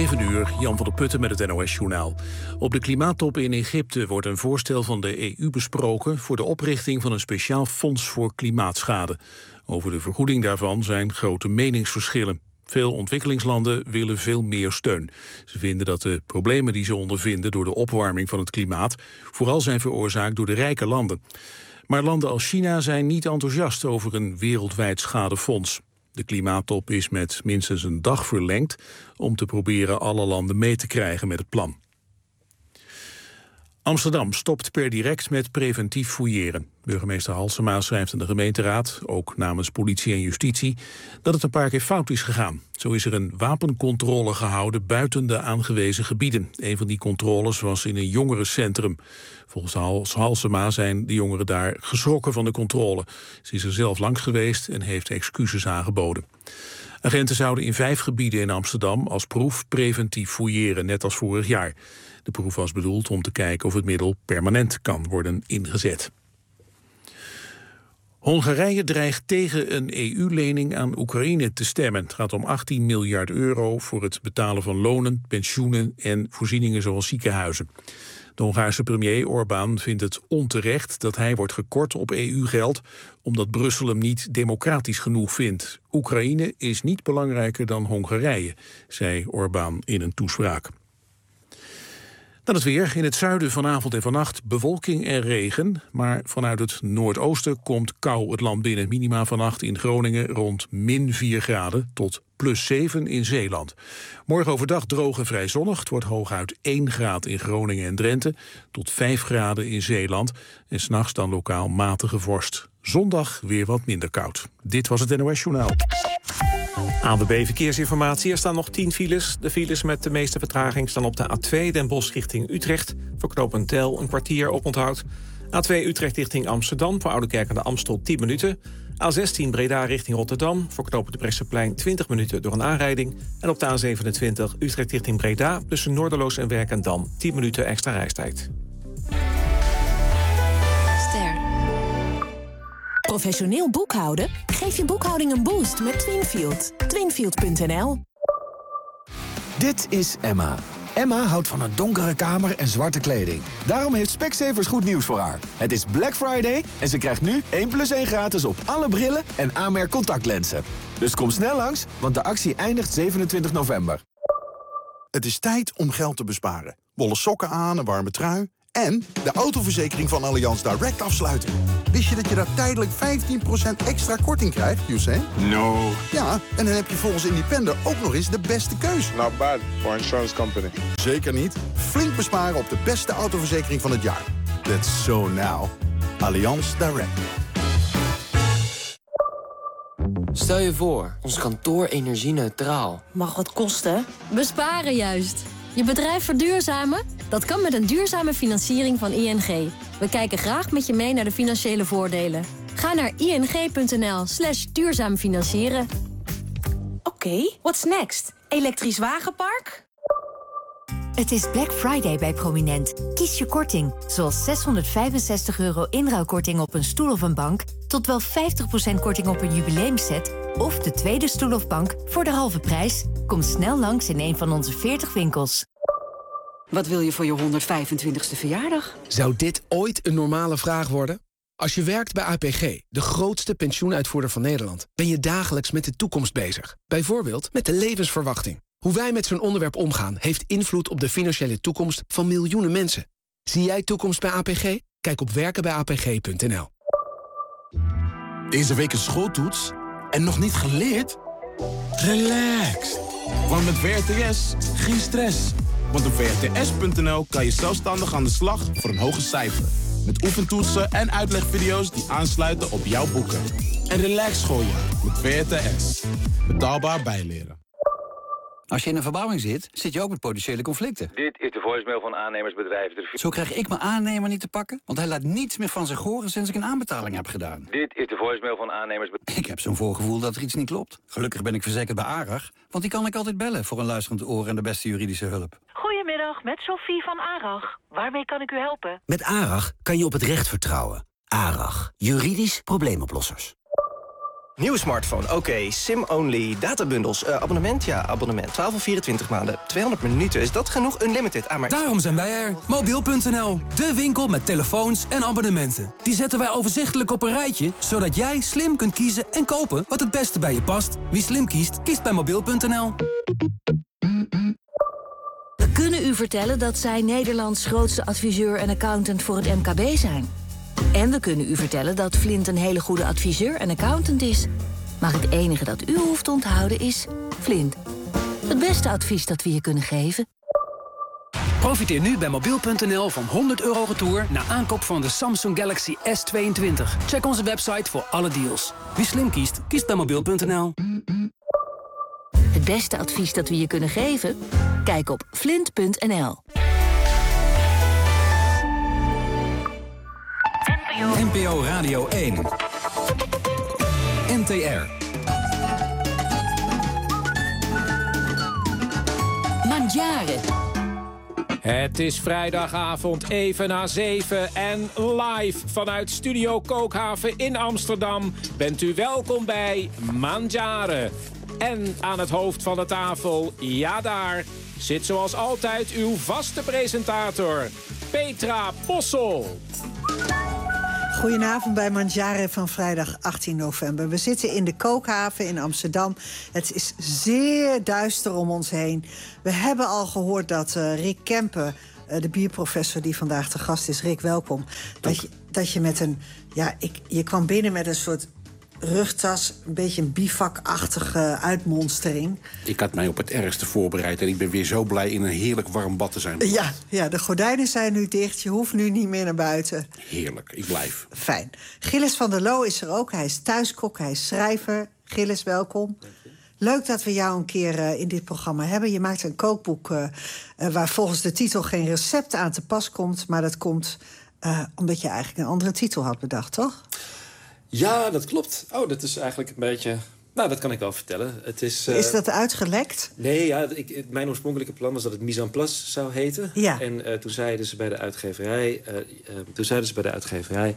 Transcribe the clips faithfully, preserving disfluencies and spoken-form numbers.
zeven uur, Jan van der Putten met het N O S-journaal. Op de klimaattop in Egypte wordt een voorstel van de E U besproken voor de oprichting van een speciaal fonds voor klimaatschade. Over de vergoeding daarvan zijn grote meningsverschillen. Veel ontwikkelingslanden willen veel meer steun. Ze vinden dat de problemen die ze ondervinden door de opwarming van het klimaat vooral zijn veroorzaakt door de rijke landen. Maar landen als China zijn niet enthousiast over een wereldwijd schadefonds. De klimaattop is met minstens een dag verlengd om te proberen alle landen mee te krijgen met het plan. Amsterdam stopt per direct met preventief fouilleren. Burgemeester Halsema schrijft aan de gemeenteraad, ook namens politie en justitie, dat het een paar keer fout is gegaan. Zo is er een wapencontrole gehouden buiten de aangewezen gebieden. Een van die controles was in een jongerencentrum. Volgens Halsema zijn de jongeren daar geschrokken van de controle. Ze is er zelf langs geweest en heeft excuses aangeboden. Agenten zouden in vijf gebieden in Amsterdam als proef preventief fouilleren, net als vorig jaar. De proef was bedoeld om te kijken of het middel permanent kan worden ingezet. Hongarije dreigt tegen een E U-lening aan Oekraïne te stemmen. Het gaat om achttien miljard euro voor het betalen van lonen, pensioenen en voorzieningen zoals ziekenhuizen. De Hongaarse premier Orbán vindt het onterecht dat hij wordt gekort op E U-geld, omdat Brussel hem niet democratisch genoeg vindt. Oekraïne is niet belangrijker dan Hongarije, zei Orbán in een toespraak. Dan het weer. In het zuiden vanavond en vannacht bewolking en regen. Maar vanuit het noordoosten komt kou het land binnen. Minima vannacht in Groningen rond min vier graden tot plus zeven in Zeeland. Morgen overdag droog en vrij zonnig. Het wordt hooguit één graad in Groningen en Drenthe tot vijf graden in Zeeland. En 's nachts dan lokaal matige vorst. Zondag weer wat minder koud. Dit was het N O S-journaal. A N W B Verkeersinformatie. Er staan nog tien files. De files met de meeste vertraging staan op de A twee Den Bosch richting Utrecht. Voor knooppunt Tel een kwartier oponthoud. A twee Utrecht richting Amsterdam. Voor Oudekerk aan de Amstel tien minuten. A zestien Breda richting Rotterdam. Voor knooppunt de Bresseplein twintig minuten door een aanrijding. En op de A zevenentwintig Utrecht richting Breda. Tussen Noorderloos en Werkendam tien minuten extra reistijd. Professioneel boekhouden? Geef je boekhouding een boost met Twinfield. Twinfield punt n l. Dit is Emma. Emma houdt van een donkere kamer en zwarte kleding. Daarom heeft Specsavers goed nieuws voor haar. Het is Black Friday en ze krijgt nu één plus één gratis op alle brillen en A-merk contactlenzen. Dus kom snel langs, want de actie eindigt zevenentwintig november. Het is tijd om geld te besparen. Wollen sokken aan, een warme trui en de autoverzekering van Allianz Direct afsluiten. Wist je dat je daar tijdelijk vijftien procent extra korting krijgt, Hussein? No. Ja, en dan heb je volgens Independer ook nog eens de beste keus. Not bad for insurance company. Zeker niet. Flink besparen op de beste autoverzekering van het jaar. That's so now. Allianz Direct. Stel je voor, ons kantoor energie-neutraal. Mag wat kosten? Besparen juist. Je bedrijf verduurzamen? Dat kan met een duurzame financiering van I N G. We kijken graag met je mee naar de financiële voordelen. Ga naar ing.nl slash duurzaam financieren. Oké, okay, what's next? Elektrisch wagenpark? Het is Black Friday bij Prominent. Kies je korting, zoals zeshonderdvijfenzestig euro inruilkorting op een stoel of een bank, tot wel vijftig procent korting op een jubileumset of de tweede stoel of bank voor de halve prijs. Kom snel langs in een van onze veertig winkels. Wat wil je voor je honderdvijfentwintigste verjaardag? Zou dit ooit een normale vraag worden? Als je werkt bij A P G, de grootste pensioenuitvoerder van Nederland, ben je dagelijks met de toekomst bezig. Bijvoorbeeld met de levensverwachting. Hoe wij met zo'n onderwerp omgaan heeft invloed op de financiële toekomst van miljoenen mensen. Zie jij toekomst bij A P G? Kijk op werken bij a p g punt n l. Deze week een schooltoets en nog niet geleerd? Relax. Want met W R T S geen stress. Want op w r t s punt n l kan je zelfstandig aan de slag voor een hoger cijfer. Met oefentoetsen en uitlegvideo's die aansluiten op jouw boeken. En relax schooljaar met W R T S. Betaalbaar bijleren. Als je in een verbouwing zit, zit je ook met potentiële conflicten. Dit is de voicemail van aannemersbedrijf. Zo krijg ik mijn aannemer niet te pakken, want hij laat niets meer van zich horen sinds ik een aanbetaling heb gedaan. Dit is de voicemail van aannemersbedrijf. Ik heb zo'n voorgevoel dat er iets niet klopt. Gelukkig ben ik verzekerd bij ARAG, want die kan ik altijd bellen voor een luisterend oor en de beste juridische hulp. Goedemiddag, met Sophie van ARAG. Waarmee kan ik u helpen? Met ARAG kan je op het recht vertrouwen. ARAG, juridisch probleemoplossers. Nieuwe smartphone, oké. Okay. SIM-only, databundels, uh, abonnement, ja, abonnement. twaalf of vierentwintig maanden, tweehonderd minuten. Is dat genoeg? Unlimited, ah, maar... Daarom zijn wij er. Mobiel punt n l, de winkel met telefoons en abonnementen. Die zetten wij overzichtelijk op een rijtje, zodat jij slim kunt kiezen en kopen wat het beste bij je past. Wie slim kiest, kiest bij mobiel punt n l. We kunnen u vertellen dat zij Nederlands grootste adviseur en accountant voor het M K B zijn. En we kunnen u vertellen dat Flint een hele goede adviseur en accountant is. Maar het enige dat u hoeft te onthouden is Flint. Het beste advies dat we je kunnen geven. Profiteer nu bij mobiel punt n l van honderd euro retour na aankoop van de Samsung Galaxy S tweeëntwintig. Check onze website voor alle deals. Wie slim kiest, kiest bij mobiel punt n l. Het beste advies dat we je kunnen geven? Kijk op flint punt n l. N P O Radio één. N T R. Mandjaren. Het is vrijdagavond even na zeven en live vanuit Studio Kookhaven in Amsterdam bent u welkom bij Mandjaren. En aan het hoofd van de tafel, ja daar, zit zoals altijd uw vaste presentator, Petra Possel. Goedenavond bij Mandjaren van vrijdag achttien november. We zitten in de Kookhaven in Amsterdam. Het is zeer duister om ons heen. We hebben al gehoord dat uh, Rick Kempen, uh, de bierprofessor die vandaag te gast is... Rick, welkom. Dat je, dat je met een... Ja, ik, je kwam binnen met een soort rugtas, een beetje een bivakachtige uitmonstering. Ik had mij op het ergste voorbereid en ik ben weer zo blij in een heerlijk warm bad te zijn. Ja, ja, de gordijnen zijn nu dicht, je hoeft nu niet meer naar buiten. Heerlijk, ik blijf. Fijn. Gilles van der Loo is er ook, hij is thuiskok, hij is schrijver. Gilles, welkom. Leuk dat we jou een keer uh, in dit programma hebben. Je maakt een kookboek uh, uh, waar volgens de titel geen recept aan te pas komt, maar dat komt uh, omdat je eigenlijk een andere titel had bedacht, toch? Ja, dat klopt. Oh, dat is eigenlijk een beetje... Nou, dat kan ik wel vertellen. Het is, uh... is dat uitgelekt? Nee, ja, ik, mijn oorspronkelijke plan was dat het Mise en Place zou heten. Ja. En uh, toen zeiden ze bij de uitgeverij... Uh, uh, toen zeiden ze bij de uitgeverij...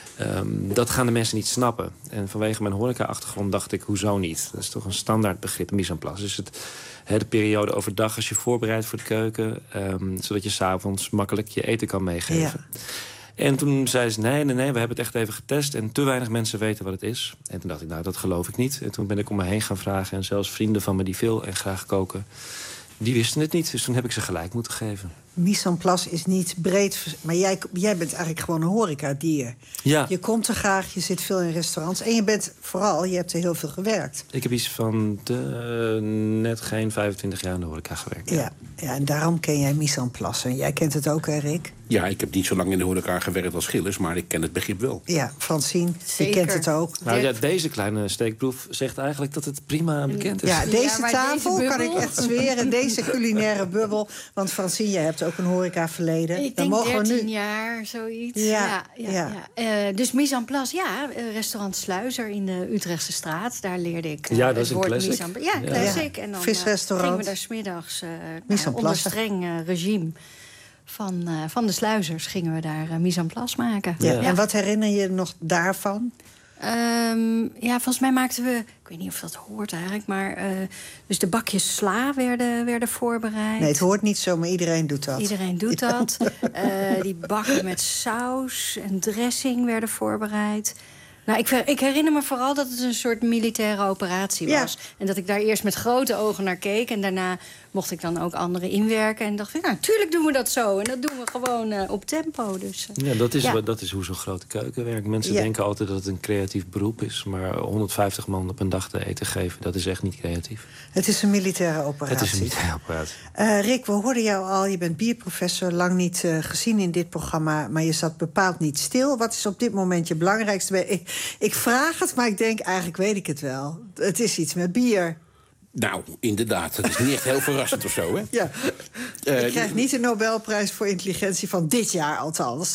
Um, dat gaan de mensen niet snappen. En vanwege mijn horeca-achtergrond dacht ik, hoezo niet? Dat is toch een standaard begrip, mise en place. Dus het, he, de periode overdag als je voorbereidt voor de keuken... Um, zodat je 's avonds makkelijk je eten kan meegeven. Ja. En toen zei ze, nee, nee, nee, we hebben het echt even getest... en te weinig mensen weten wat het is. En toen dacht ik, nou, dat geloof ik niet. En toen ben ik om me heen gaan vragen... en zelfs vrienden van me die veel en graag koken... die wisten het niet, dus toen heb ik ze gelijk moeten geven. Mise en place is niet breed... maar jij, jij bent eigenlijk gewoon een horecadier. Ja. Je komt er graag, je zit veel in restaurants... en je bent vooral, je hebt er heel veel gewerkt. Ik heb iets van de, net geen vijfentwintig jaar in de horeca gewerkt. Ja, ja, ja en daarom ken jij mise en place. En jij kent het ook, hè, Rick? Ja, ik heb niet zo lang in de horeca gewerkt als Gilles... maar ik ken het begrip wel. Ja, Francine, je kent het ook. Nou ja, deze kleine steekproef zegt eigenlijk dat het prima bekend is. Ja, deze ja, tafel deze kan ik echt zweren. Deze culinaire bubbel. Want Francine, je hebt ook een horecaverleden. Ik denk dertien jaar, zoiets. Ja, ja, ja, ja. ja. Uh, dus mise en place, ja. Restaurant Sluizer in de Utrechtse straat. Daar leerde ik uh, ja, dat is het woord een mise en place. Ja, classic. Ja. En dan visrestaurant. Uh, gingen we daar 's middags uh, nou, onder streng uh, regime... Van, uh, van de Sluizers gingen we daar uh, mise en place maken. Ja. Ja. En wat herinner je nog daarvan? Um, ja, volgens mij maakten we... Ik weet niet of dat hoort eigenlijk, maar... Uh, dus de bakjes sla werden, werden voorbereid. Nee, het hoort niet zo, maar iedereen doet dat. Iedereen doet ja. dat. Uh, die bakken met saus en dressing werden voorbereid. Nou, ik, ik herinner me vooral dat het een soort militaire operatie was. Ja. En dat ik daar eerst met grote ogen naar keek. En daarna mocht ik dan ook anderen inwerken. En dacht ik, nou, natuurlijk doen we dat zo. En dat doen we gewoon uh, op tempo. Dus, uh, ja, dat is, ja. dat is hoe zo'n grote keuken werkt. Mensen ja. denken altijd dat het een creatief beroep is. Maar honderdvijftig man op een dag te eten geven, dat is echt niet creatief. Het is een militaire operatie. Het is een militaire operatie. Uh, Rick, we hoorden jou al. Je bent bierprofessor, lang niet uh, gezien in dit programma. Maar je zat bepaald niet stil. Wat is op dit moment je belangrijkste... Ik, ik vraag het, maar ik denk, eigenlijk weet ik het wel. Het is iets met bier. Nou, inderdaad. Dat is niet echt heel verrassend of zo, hè? Ja. Uh, ik krijg niet de Nobelprijs voor intelligentie van dit jaar, althans.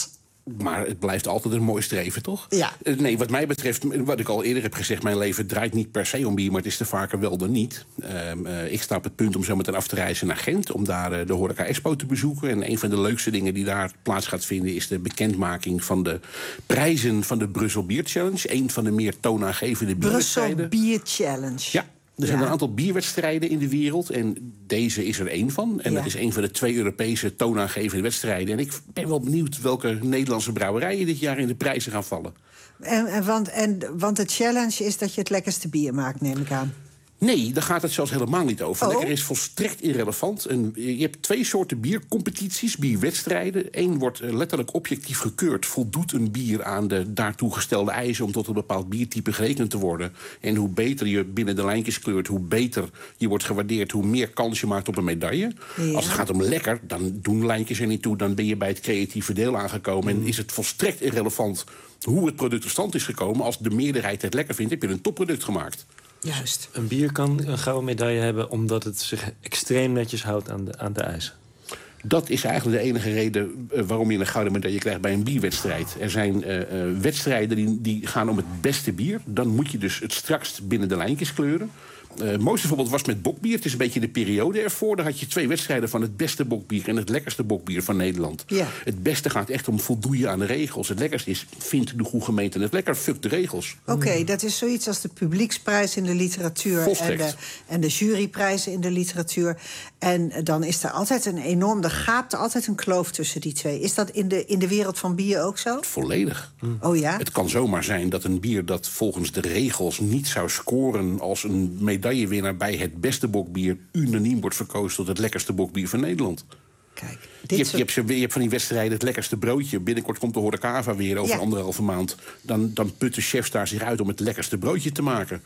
Maar het blijft altijd een mooi streven, toch? Ja. Uh, nee, wat mij betreft, wat ik al eerder heb gezegd... mijn leven draait niet per se om bier, maar het is te vaker wel dan niet. Uh, uh, ik sta op het punt om zo meteen af te reizen naar Gent... om daar uh, de Horeca Expo te bezoeken. En een van de leukste dingen die daar plaats gaat vinden... is de bekendmaking van de prijzen van de Brussel Bier Challenge. Een van de meer toonaangevende bierwedstrijden. Brussel Bier Challenge. Ja. Er zijn Ja. een aantal bierwedstrijden in de wereld. En deze is er één van. En Ja. dat is een van de twee Europese toonaangevende wedstrijden. En ik ben wel benieuwd welke Nederlandse brouwerijen dit jaar in de prijzen gaan vallen. En, en, want, en, want de challenge is dat je het lekkerste bier maakt, neem ik aan. Nee, daar gaat het zelfs helemaal niet over. Oh. Lekker is volstrekt irrelevant. En je hebt twee soorten biercompetities, bierwedstrijden. Eén wordt letterlijk objectief gekeurd. Voldoet een bier aan de daartoe gestelde eisen... om tot een bepaald biertype gerekend te worden. En hoe beter je binnen de lijntjes kleurt... hoe beter je wordt gewaardeerd... hoe meer kans je maakt op een medaille. Ja. Als het gaat om lekker, dan doen lijntjes er niet toe. Dan ben je bij het creatieve deel aangekomen. Mm. En is het volstrekt irrelevant hoe het product tot stand is gekomen. Als de meerderheid het lekker vindt, heb je een topproduct gemaakt. Juist. Een bier kan een gouden medaille hebben... omdat het zich extreem netjes houdt aan de, aan de eisen. Dat is eigenlijk de enige reden uh, waarom je een gouden medaille krijgt bij een bierwedstrijd. Er zijn uh, uh, wedstrijden die, die gaan om het beste bier. Dan moet je dus het strakst binnen de lijntjes kleuren. Uh, het mooiste voorbeeld was met bokbier. Het is een beetje de periode ervoor. Daar had je twee wedstrijden van het beste bokbier... en het lekkerste bokbier van Nederland. Ja. Het beste gaat echt om voldoeien aan de regels. Het lekkerste is, vindt de goede gemeente het lekker, fuck de regels. Oké, okay, dat is zoiets als de publieksprijs in de literatuur... en de, en de juryprijzen in de literatuur. En dan is er altijd een enorm... er gaapt er altijd een kloof tussen die twee. Is dat in de, in de wereld van bier ook zo? Volledig. Oh ja? Het kan zomaar zijn dat een bier dat volgens de regels... niet zou scoren als een medaillewinnaar bij het beste bokbier... unaniem wordt verkozen tot het lekkerste bokbier van Nederland. Kijk, je, hebt, je, hebt, je hebt van die wedstrijden het lekkerste broodje. Binnenkort komt de Horecava weer over ja. anderhalve maand. Dan, dan putten chefs daar zich uit om het lekkerste broodje te maken.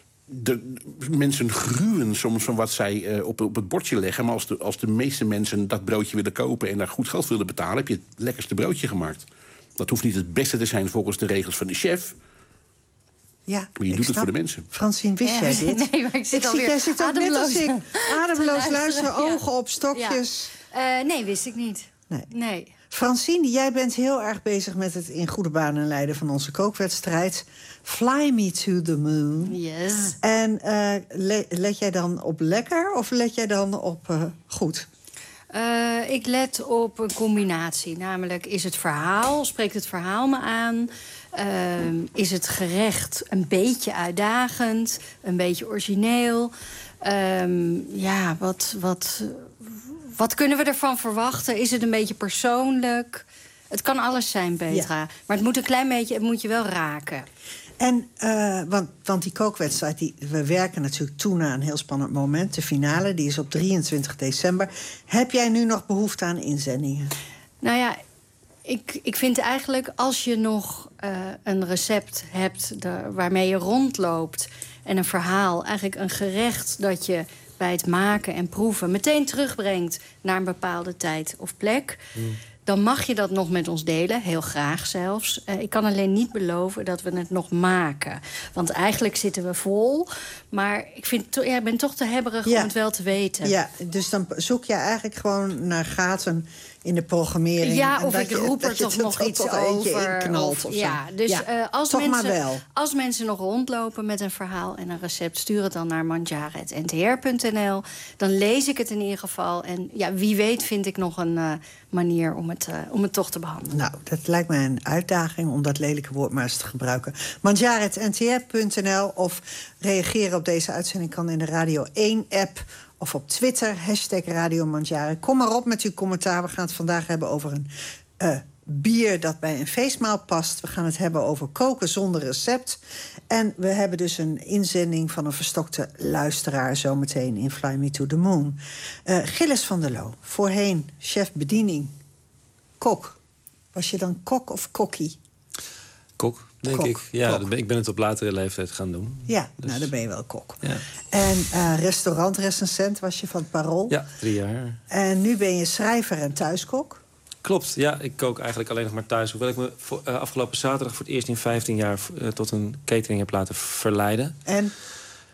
De, mensen gruwen soms van wat zij uh, op, op het bordje leggen... maar als de, als de meeste mensen dat broodje willen kopen... en daar goed geld willen betalen, heb je het lekkerste broodje gemaakt. Dat hoeft niet het beste te zijn volgens de regels van de chef... Ja, maar je doet het voor de mensen. Francine, wist jij dit? Nee, maar ik zit ik alweer jij zit ook net als ik. Ademloos luisteren, ja. ogen op stokjes. Ja. Uh, nee, wist ik niet. Nee. nee. Francine, jij bent heel erg bezig met het in goede banen leiden van onze kookwedstrijd. Fly me to the moon. Yes. En uh, le let jij dan op lekker of let jij dan op uh, goed? Uh, ik let op een combinatie. Namelijk, is het verhaal, spreekt het verhaal me aan... Uh, is het gerecht een beetje uitdagend, een beetje origineel? Um, ja, wat, wat, wat kunnen we ervan verwachten? Is het een beetje persoonlijk? Het kan alles zijn, Petra. Ja. Maar het moet een klein beetje, het moet je wel raken. En, uh, want, want die kookwedstrijd, die, we werken natuurlijk toe naar een heel spannend moment. De finale, die is op drieëntwintig december. Heb jij nu nog behoefte aan inzendingen? Nou ja... Ik, ik vind eigenlijk, als je nog uh, een recept hebt de, waarmee je rondloopt... en een verhaal, eigenlijk een gerecht dat je bij het maken en proeven... meteen terugbrengt naar een bepaalde tijd of plek... Mm. dan mag je dat nog met ons delen, heel graag zelfs. Uh, ik kan alleen niet beloven dat we het nog maken. Want eigenlijk zitten we vol. Maar ik vind to- ja, ik ben toch te hebberig ja. om het wel te weten. Ja, dus dan zoek je eigenlijk gewoon naar gaten... in de programmering. Ja, en of dat ik je, roep er toch nog iets over. Knalt, of, ja, dus ja, uh, als, toch mensen, maar wel. als mensen nog rondlopen met een verhaal en een recept... stuur het dan naar manjare punt n t r punt n l. Dan lees ik het in ieder geval. En ja, wie weet vind ik nog een uh, manier om het, uh, om het toch te behandelen. Nou, dat lijkt mij een uitdaging om dat lelijke woord maar eens te gebruiken. manjare punt n t r punt n l of reageren op deze uitzending kan in de Radio één-app... of op Twitter, hashtag Radio Mangiare. Kom maar op met uw commentaar. We gaan het vandaag hebben over een uh, bier dat bij een feestmaal past. We gaan het hebben over koken zonder recept. En we hebben dus een inzending van een verstokte luisteraar... zometeen in Fly Me to the Moon. Uh, Gilles van der Loo, voorheen chef bediening, kok. Was je dan kok of kokkie? Kok, denk kok, ik. Ja, kok. ik ben het op latere leeftijd gaan doen. Ja, dus... nou, dan ben je wel kok. Ja. En uh, restaurantrecensent was je van het Parool. Ja, drie jaar. En nu ben je schrijver en thuiskok. Klopt, ja. Ik kook eigenlijk alleen nog maar thuis. Hoewel ik me voor, uh, afgelopen zaterdag voor het eerst in vijftien jaar... Uh, tot een catering heb laten verleiden. En?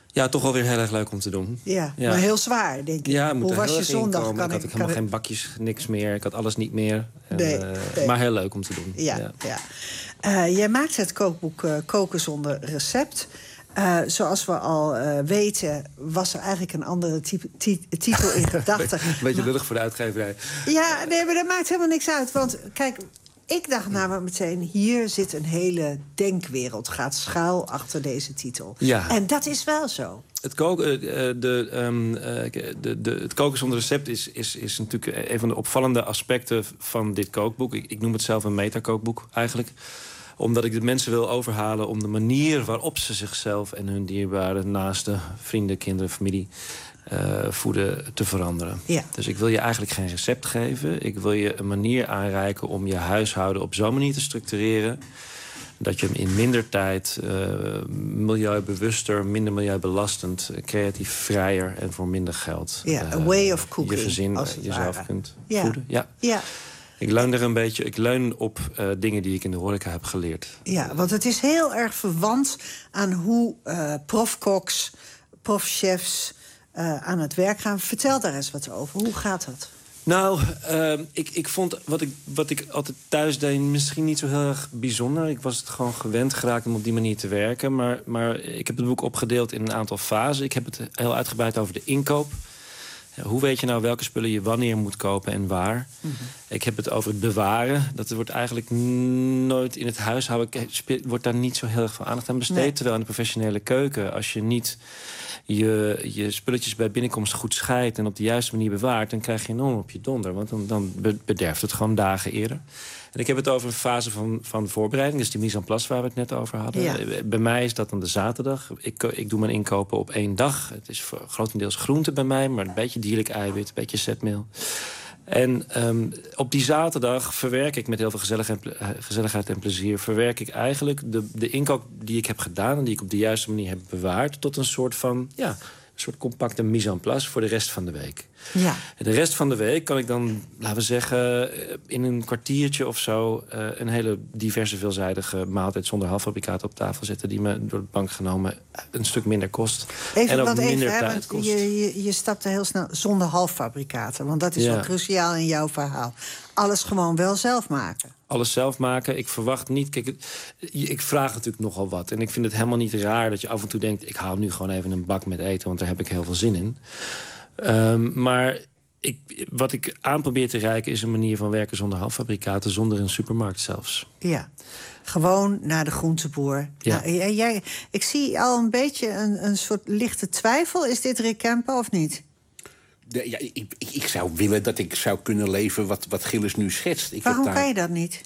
Ja, toch wel weer heel erg leuk om te doen. Ja, ja. Maar heel zwaar, denk ik. Ja, moet Hoe er was heel je erg zondag? inkomen. Kan ik had ik, helemaal kan geen bakjes, niks meer. Ik had alles niet meer. En, nee, uh, nee. Maar heel leuk om te doen. Ja, ja. ja. Uh, jij maakt het kookboek uh, Koken zonder recept. Uh, zoals we al uh, weten, was er eigenlijk een andere type, titel in gedachten. Een beetje lullig voor de uitgeverij. Ja, nee, maar dat maakt helemaal niks uit. Want kijk, ik dacht namelijk meteen, hier zit een hele denkwereld. Gaat schuil achter deze titel. Ja. En dat is wel zo. Het koken, uh, de, um, uh, de, de, het koken zonder recept is, is, is natuurlijk een van de opvallende aspecten van dit kookboek. Ik, ik noem het zelf een metakookboek eigenlijk. Omdat ik de mensen wil overhalen om de manier waarop ze zichzelf en hun dierbaren, naasten, vrienden, kinderen, familie uh, voeden te veranderen. Ja. Dus ik wil je eigenlijk geen recept geven. Ik wil je een manier aanreiken om je huishouden op zo'n manier te structureren dat je hem in minder tijd uh, milieubewuster, minder milieubelastend, creatief vrijer en voor minder geld Ja, uh, a way of cooking, je gezin, als het jezelf ware. kunt Ja. voeden. Ja. Ja. Ik leun er een beetje, ik leun op uh, dingen die ik in de horeca heb geleerd. Ja, want het is heel erg verwant aan hoe uh, profkoks, profchefs uh, aan het werk gaan. Vertel daar eens wat over. Hoe gaat dat? Nou, uh, ik, ik vond wat ik, wat ik altijd thuis deed misschien niet zo heel erg bijzonder. Ik was het gewoon gewend geraakt om op die manier te werken. Maar, maar ik heb het boek opgedeeld in een aantal fasen. Ik heb het heel uitgebreid over de inkoop. Hoe weet je nou welke spullen je wanneer moet kopen en waar? Mm-hmm. Ik heb het over het bewaren. Dat wordt eigenlijk nooit in het huishouden, wordt daar niet zo heel erg veel aandacht aan besteed. Nee. Terwijl in de professionele keuken, als je niet je, je spulletjes bij binnenkomst goed scheidt en op de juiste manier bewaart, dan krijg je enorm op je donder. Want dan, dan bederft het gewoon dagen eerder. En ik heb het over een fase van, van voorbereiding. Dus die mise en place waar we het net over hadden. Ja. Bij mij is dat dan de zaterdag. Ik, ik doe mijn inkopen op één dag. Het is voor, grotendeels groente bij mij, maar een beetje dierlijk eiwit, een beetje zetmeel. En um, op die zaterdag verwerk ik met heel veel gezelligheid, gezelligheid en plezier, verwerk ik eigenlijk de, de inkoop die ik heb gedaan en die ik op de juiste manier heb bewaard tot een soort van, ja, een soort compacte mise en place voor de rest van de week. Ja. En de rest van de week kan ik dan, laten we zeggen, in een kwartiertje of zo uh, een hele diverse, veelzijdige maaltijd zonder halffabrikaat op tafel zetten, die me door de bank genomen een stuk minder kost. Even, en ook want minder even, tijd want kost. Je, je, je stapte heel snel zonder halffabrikaten, want dat is Ja. wel cruciaal in jouw verhaal. Alles gewoon wel zelf maken. Alles zelf maken. Ik verwacht niet. Kijk, ik vraag natuurlijk nogal wat. En ik vind het helemaal niet raar dat je af en toe denkt, ik haal nu gewoon even een bak met eten, want daar heb ik heel veel zin in. Um, maar ik, wat ik aan probeer te reiken is een manier van werken zonder halffabrikaten, zonder een supermarkt zelfs. Ja, gewoon naar de groenteboer. Ja. Nou, jij, ik zie al een beetje een, een soort lichte twijfel. Is dit Rick Kemper of niet? De, ja, ik, ik, ik zou willen dat ik zou kunnen leven wat, wat Gilles nu schetst. Ik Waarom heb daar, kan je dat niet?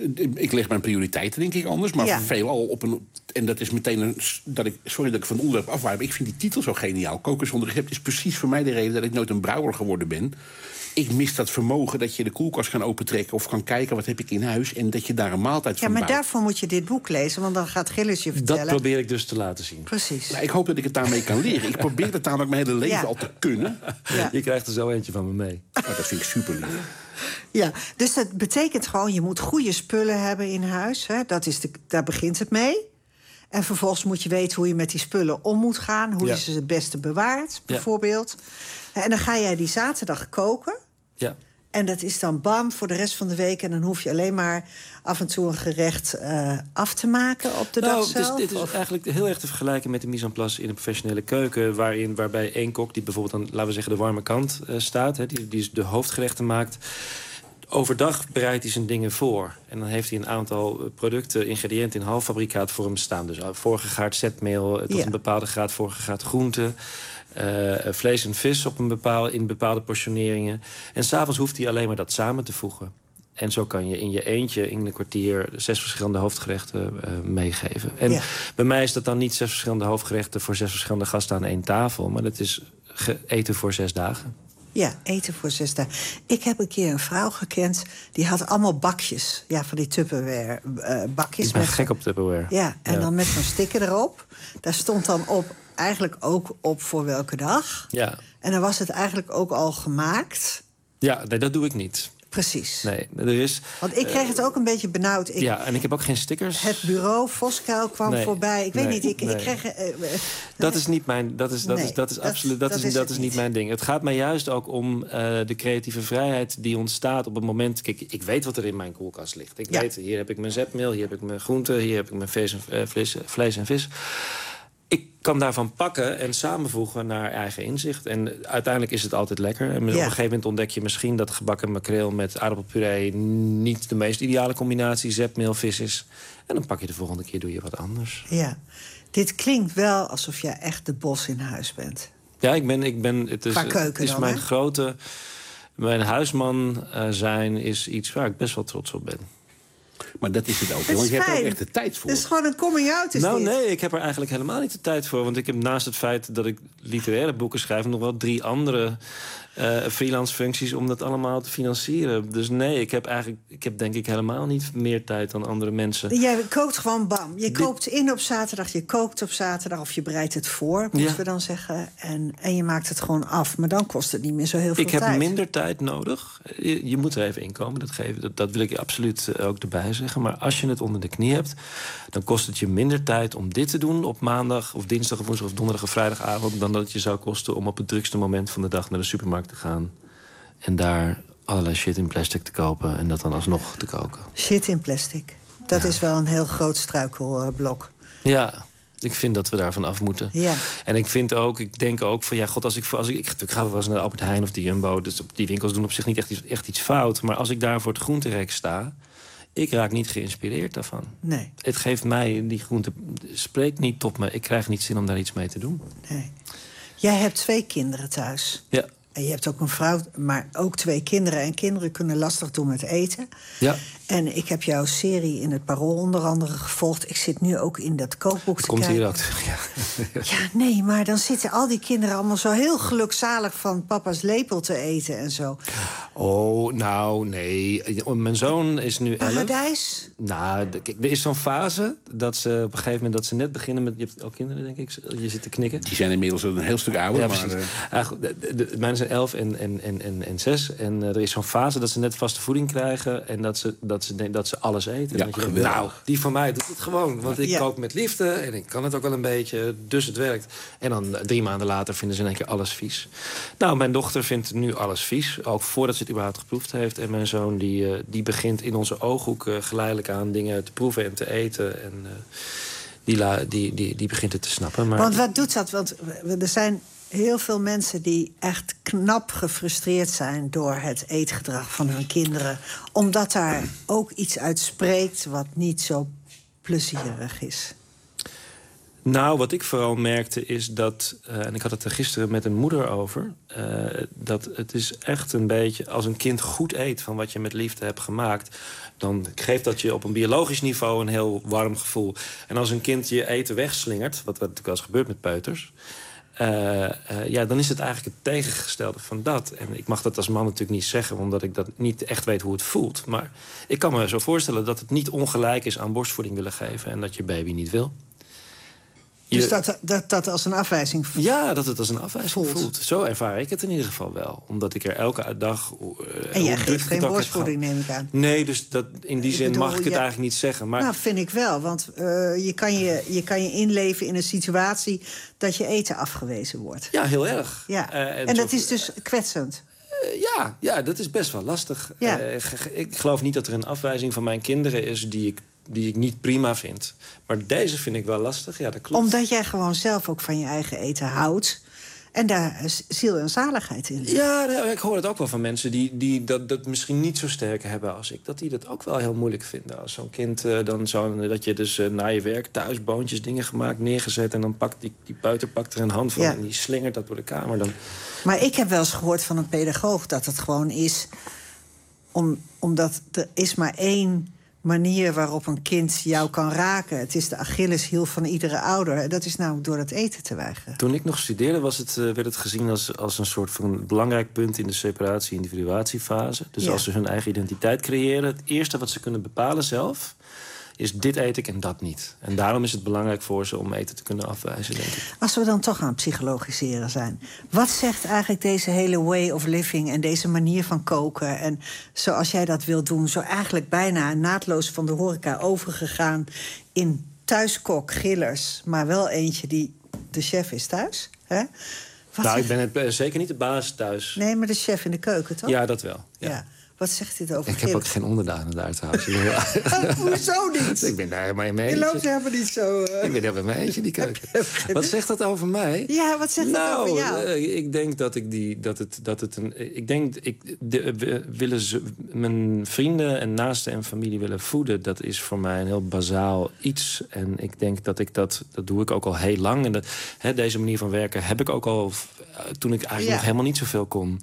Ik leg mijn prioriteiten denk ik anders, maar Ja. veelal op een. En dat is meteen een. Dat ik, sorry dat ik van het onderwerp afwaai, maar ik vind die titel zo geniaal. Koken zonder recept is precies voor mij de reden dat ik nooit een brouwer geworden ben. Ik mis dat vermogen dat je de koelkast kan opentrekken of kan kijken wat heb ik in huis en dat je daar een maaltijd Ja, van maar bouwt. daarvoor moet je dit boek lezen, want dan gaat Gilles je vertellen. Dat probeer ik dus te laten zien. Precies. Nou, ik hoop dat ik het daarmee kan leren. Ik probeer het namelijk mijn hele leven Ja. al te kunnen. Ja. Je krijgt er zo eentje van me mee. Oh, dat vind ik super lief. Ja, dus dat betekent gewoon, je moet goede spullen hebben in huis. Hè? Dat is de, daar begint het mee. En vervolgens moet je weten hoe je met die spullen om moet gaan. Hoe Ja. je ze het beste bewaart, Ja. bijvoorbeeld. En dan ga jij die zaterdag koken. Ja. En dat is dan bam voor de rest van de week. En dan hoef je alleen maar af en toe een gerecht uh, af te maken op de nou, dag zelf. Dus dit is of? eigenlijk heel erg te vergelijken met de mise en place in een professionele keuken, waarin, waarbij één kok die bijvoorbeeld aan, laten we zeggen, de warme kant uh, staat, hè, die, die de hoofdgerechten maakt. Overdag bereidt hij zijn dingen voor. En dan heeft hij een aantal producten, ingrediënten in halffabrikaat voor hem staan. Dus voorgegaard zetmeel, tot Ja. een bepaalde graad voorgegaard groente. Uh, vlees en vis op een bepaalde, in bepaalde portioneringen. En s'avonds hoeft hij alleen maar dat samen te voegen. En zo kan je in je eentje in een kwartier zes verschillende hoofdgerechten uh, meegeven. En Ja. bij mij is dat dan niet zes verschillende hoofdgerechten voor zes verschillende gasten aan één tafel. Maar dat is ge- eten voor zes dagen. Ja, eten voor zes dagen. Ik heb een keer een vrouw gekend, die had allemaal bakjes. Ja, van die Tupperware uh, bakjes. Ik ben met gek op Tupperware. Ja, en Ja. dan met zo'n sticker erop. Daar stond dan op, eigenlijk ook op voor welke dag. Ja, En dan was het eigenlijk ook al gemaakt. ja nee, dat doe ik niet. Precies. Nee, er is... Want ik kreeg uh, het ook een beetje benauwd. Ik, ja, en ik heb ook geen stickers. Het bureau Voskuil kwam nee, voorbij. Ik nee, weet niet, ik, nee. ik kreeg... Uh, uh, dat is niet mijn... Dat is, dat nee, is, dat is dat, absoluut... Dat, dat is, is, dat is niet. niet mijn ding. Het gaat mij juist ook om uh, de creatieve vrijheid die ontstaat op het moment... Kijk, ik weet wat er in mijn koelkast ligt. Ik ja. weet, hier heb ik mijn zetmeel, hier heb ik mijn groenten... hier heb ik mijn vlees en, uh, vlees, vlees en vis... Ik kan daarvan pakken en samenvoegen naar eigen inzicht. En uiteindelijk is het altijd lekker. En op een ja. gegeven moment ontdek je misschien... dat gebakken makreel met aardappelpuree... niet de meest ideale combinatie zetmeel, vis is. En dan pak je de volgende keer, doe je wat anders. Ja, dit klinkt wel alsof jij echt de bos in huis bent. Ja, ik ben... Ik ben het is, Qua keuken het is dan, mijn hè? grote... Mijn huisman uh, zijn is iets waar ik best wel trots op ben. Maar dat is het ook, dat want is je hebt er ook fijn. echt de tijd voor. Het is gewoon een coming-out, is Nou dit. nee, ik heb er eigenlijk helemaal niet de tijd voor. Want ik heb naast het feit dat ik literaire boeken schrijf... nog wel drie andere uh, freelance functies om dat allemaal te financieren. Dus nee, ik heb eigenlijk, ik heb denk ik helemaal niet meer tijd dan andere mensen. Jij kookt gewoon bam. Je koopt in op zaterdag, je kookt op zaterdag... of je bereidt het voor, moeten Ja. we dan zeggen. En, en je maakt het gewoon af. Maar dan kost het niet meer zo heel veel Ik tijd. heb minder tijd nodig. Je, je moet er even inkomen, dat, geven, dat, dat wil ik je absoluut uh, ook erbij zeggen. Maar als je het onder de knie hebt... dan kost het je minder tijd om dit te doen op maandag... of dinsdag of woensdag of donderdag of vrijdagavond... dan dat het je zou kosten om op het drukste moment van de dag... naar de supermarkt te gaan en daar allerlei shit in plastic te kopen... en dat dan alsnog te koken. Shit in plastic. Dat Ja. is wel een heel groot struikelblok. Ja, ik vind dat we daarvan af moeten. Ja. En ik vind ook, ik denk ook van... ja, god, als ik, als ik, ik, ik ga wel eens naar de Albert Heijn of de Jumbo... dus op die winkels doen op zich niet echt iets, echt iets fout... maar als ik daar voor het groenterek sta... ik raak niet geïnspireerd daarvan. Nee. Het geeft mij, die groente spreekt niet tot me. Ik krijg niet zin om daar iets mee te doen. Nee. Jij hebt twee kinderen thuis. Ja. En je hebt ook een vrouw, maar ook twee kinderen. En kinderen kunnen lastig doen met eten. Ja. En ik heb jouw serie in het Parool onder andere gevolgd. Ik zit nu ook in dat kookboek te Komt kijken. hier ook terug, ja. Ja, nee, maar dan zitten al die kinderen allemaal zo heel gelukzalig... van papa's lepel te eten en zo. Oh, nou, nee. Mijn zoon is nu elf. Paradijs? Nou, de- kijk, er is zo'n fase dat ze op een gegeven moment... dat ze net beginnen met... Je hebt ook kinderen, denk ik. Je zit te knikken. Die zijn inmiddels een heel stuk ouder. Ja, maar, precies. uh, Ah, goed, de, de, de, mijne zijn elf en, en, en, en, en zes. En uh, er is zo'n fase dat ze net vaste voeding krijgen... en dat ze, dat ze, denk- dat ze alles eten. Ja, En dat je denkt, geweldig. nou, die van mij doet het gewoon. Want ik Ja. kook met liefde en ik kan het ook wel een beetje. Dus het werkt. En dan uh, drie maanden later vinden ze in één keer alles vies. Nou, mijn dochter vindt nu alles vies. Ook voordat ze het überhaupt geproefd heeft. En mijn zoon die, uh, die begint in onze ooghoek uh, geleidelijk aan dingen te proeven en te eten. En uh, die, la, die, die, die begint het te snappen. Maar Want wat doet dat? Want we- er zijn heel veel mensen die echt knap gefrustreerd zijn... door het eetgedrag van hun kinderen. Omdat daar ook iets uit spreekt wat niet zo plezierig is. Nou, wat ik vooral merkte is dat... Uh, en ik had het er gisteren met een moeder over... Uh, dat het is echt een beetje... als een kind goed eet van wat je met liefde hebt gemaakt... dan geeft dat je op een biologisch niveau een heel warm gevoel. En als een kind je eten wegslingert... wat, wat natuurlijk wel eens gebeurt met peuters... Uh, uh, ja, dan is het eigenlijk het tegengestelde van dat. En ik mag dat als man natuurlijk niet zeggen... omdat ik dat niet echt weet hoe het voelt. Maar ik kan me zo voorstellen dat het niet ongelijk is... aan borstvoeding willen geven en dat je baby niet wil. Dus Je- dat, dat dat als een afwijzing voelt. Ja, dat het als een afwijzing Voelt. voelt. Zo ervaar ik het in ieder geval wel. Omdat ik er elke dag... Uh, En jij hoe druk geeft ik geen het ook heb borstvoeding, neem ik aan. gehad. Nee, dus dat, in die Ik zin bedoel, mag ik het ja. eigenlijk niet zeggen. Maar Nou, vind ik wel. Want uh, je, kan je, je kan je inleven in een situatie... dat je eten afgewezen wordt. ja, heel erg. Ja. Uh, en dat zo- is dus kwetsend. Uh, ja, ja, dat is best wel lastig. Ja. Uh, ge- ge- ik geloof niet dat er een afwijzing van mijn kinderen is... die ik, die ik niet prima vind. Maar deze vind ik wel lastig, ja, dat klopt. Omdat jij gewoon zelf ook van je eigen eten houdt. En daar is ziel en zaligheid in ligt. Ja, nou, ik hoor het ook wel van mensen die, die dat, dat misschien niet zo sterk hebben als ik. Dat die dat ook wel heel moeilijk vinden. Als zo'n kind uh, dan zo, dat je dus uh, na je werk thuis boontjes, dingen gemaakt, neergezet... en dan pakt die, die peuter pakt er een hand van Ja. en die slingert dat door de kamer. Dan... Maar ik heb wel eens gehoord van een pedagoog dat het gewoon is... Om, omdat er is maar één manier waarop een kind jou kan raken. Het is de Achilleshiel van iedere ouder. En dat is namelijk door het eten te weigeren. Toen ik nog studeerde was het, uh, werd het gezien als, als een soort van belangrijk punt... in de separatie-individuatiefase. Dus Ja. als ze hun eigen identiteit creëren... het eerste wat ze kunnen bepalen zelf... is dit eet ik en dat niet. En daarom is het belangrijk voor ze om eten te kunnen afwijzen, denk ik. Als we dan toch aan het psychologiseren zijn, wat zegt eigenlijk deze hele way of living en deze manier van koken en zoals jij dat wilt doen, zo eigenlijk bijna naadloos van de horeca overgegaan in thuiskok, Gillers, maar wel eentje die de chef is thuis, hè? Wat nou, zegt... ik ben het, uh, zeker niet de baas thuis. Nee, maar de chef in de keuken, toch? Ja, dat wel. Ja. Ja. Wat zegt dit over Ik heb ook geen onderdanen daar trouwens. Hoezo niet? Ik ben daar helemaal mee. Je loopt helemaal niet zo... Uh... Ik ben helemaal mee eens in die keuken. Wat zegt dat over mij? Ja, wat zegt nou, dat over jou? Uh, ik denk dat ik die... Dat het, dat het een, ik denk... Ik, de, we, willen ze, mijn vrienden en naasten en familie willen voeden. Dat is voor mij een heel bazaal iets. En ik denk dat ik dat... Dat doe ik ook al heel lang. En dat, hè, deze manier van werken heb ik ook al... Uh, toen ik eigenlijk ja. nog helemaal niet zoveel kon.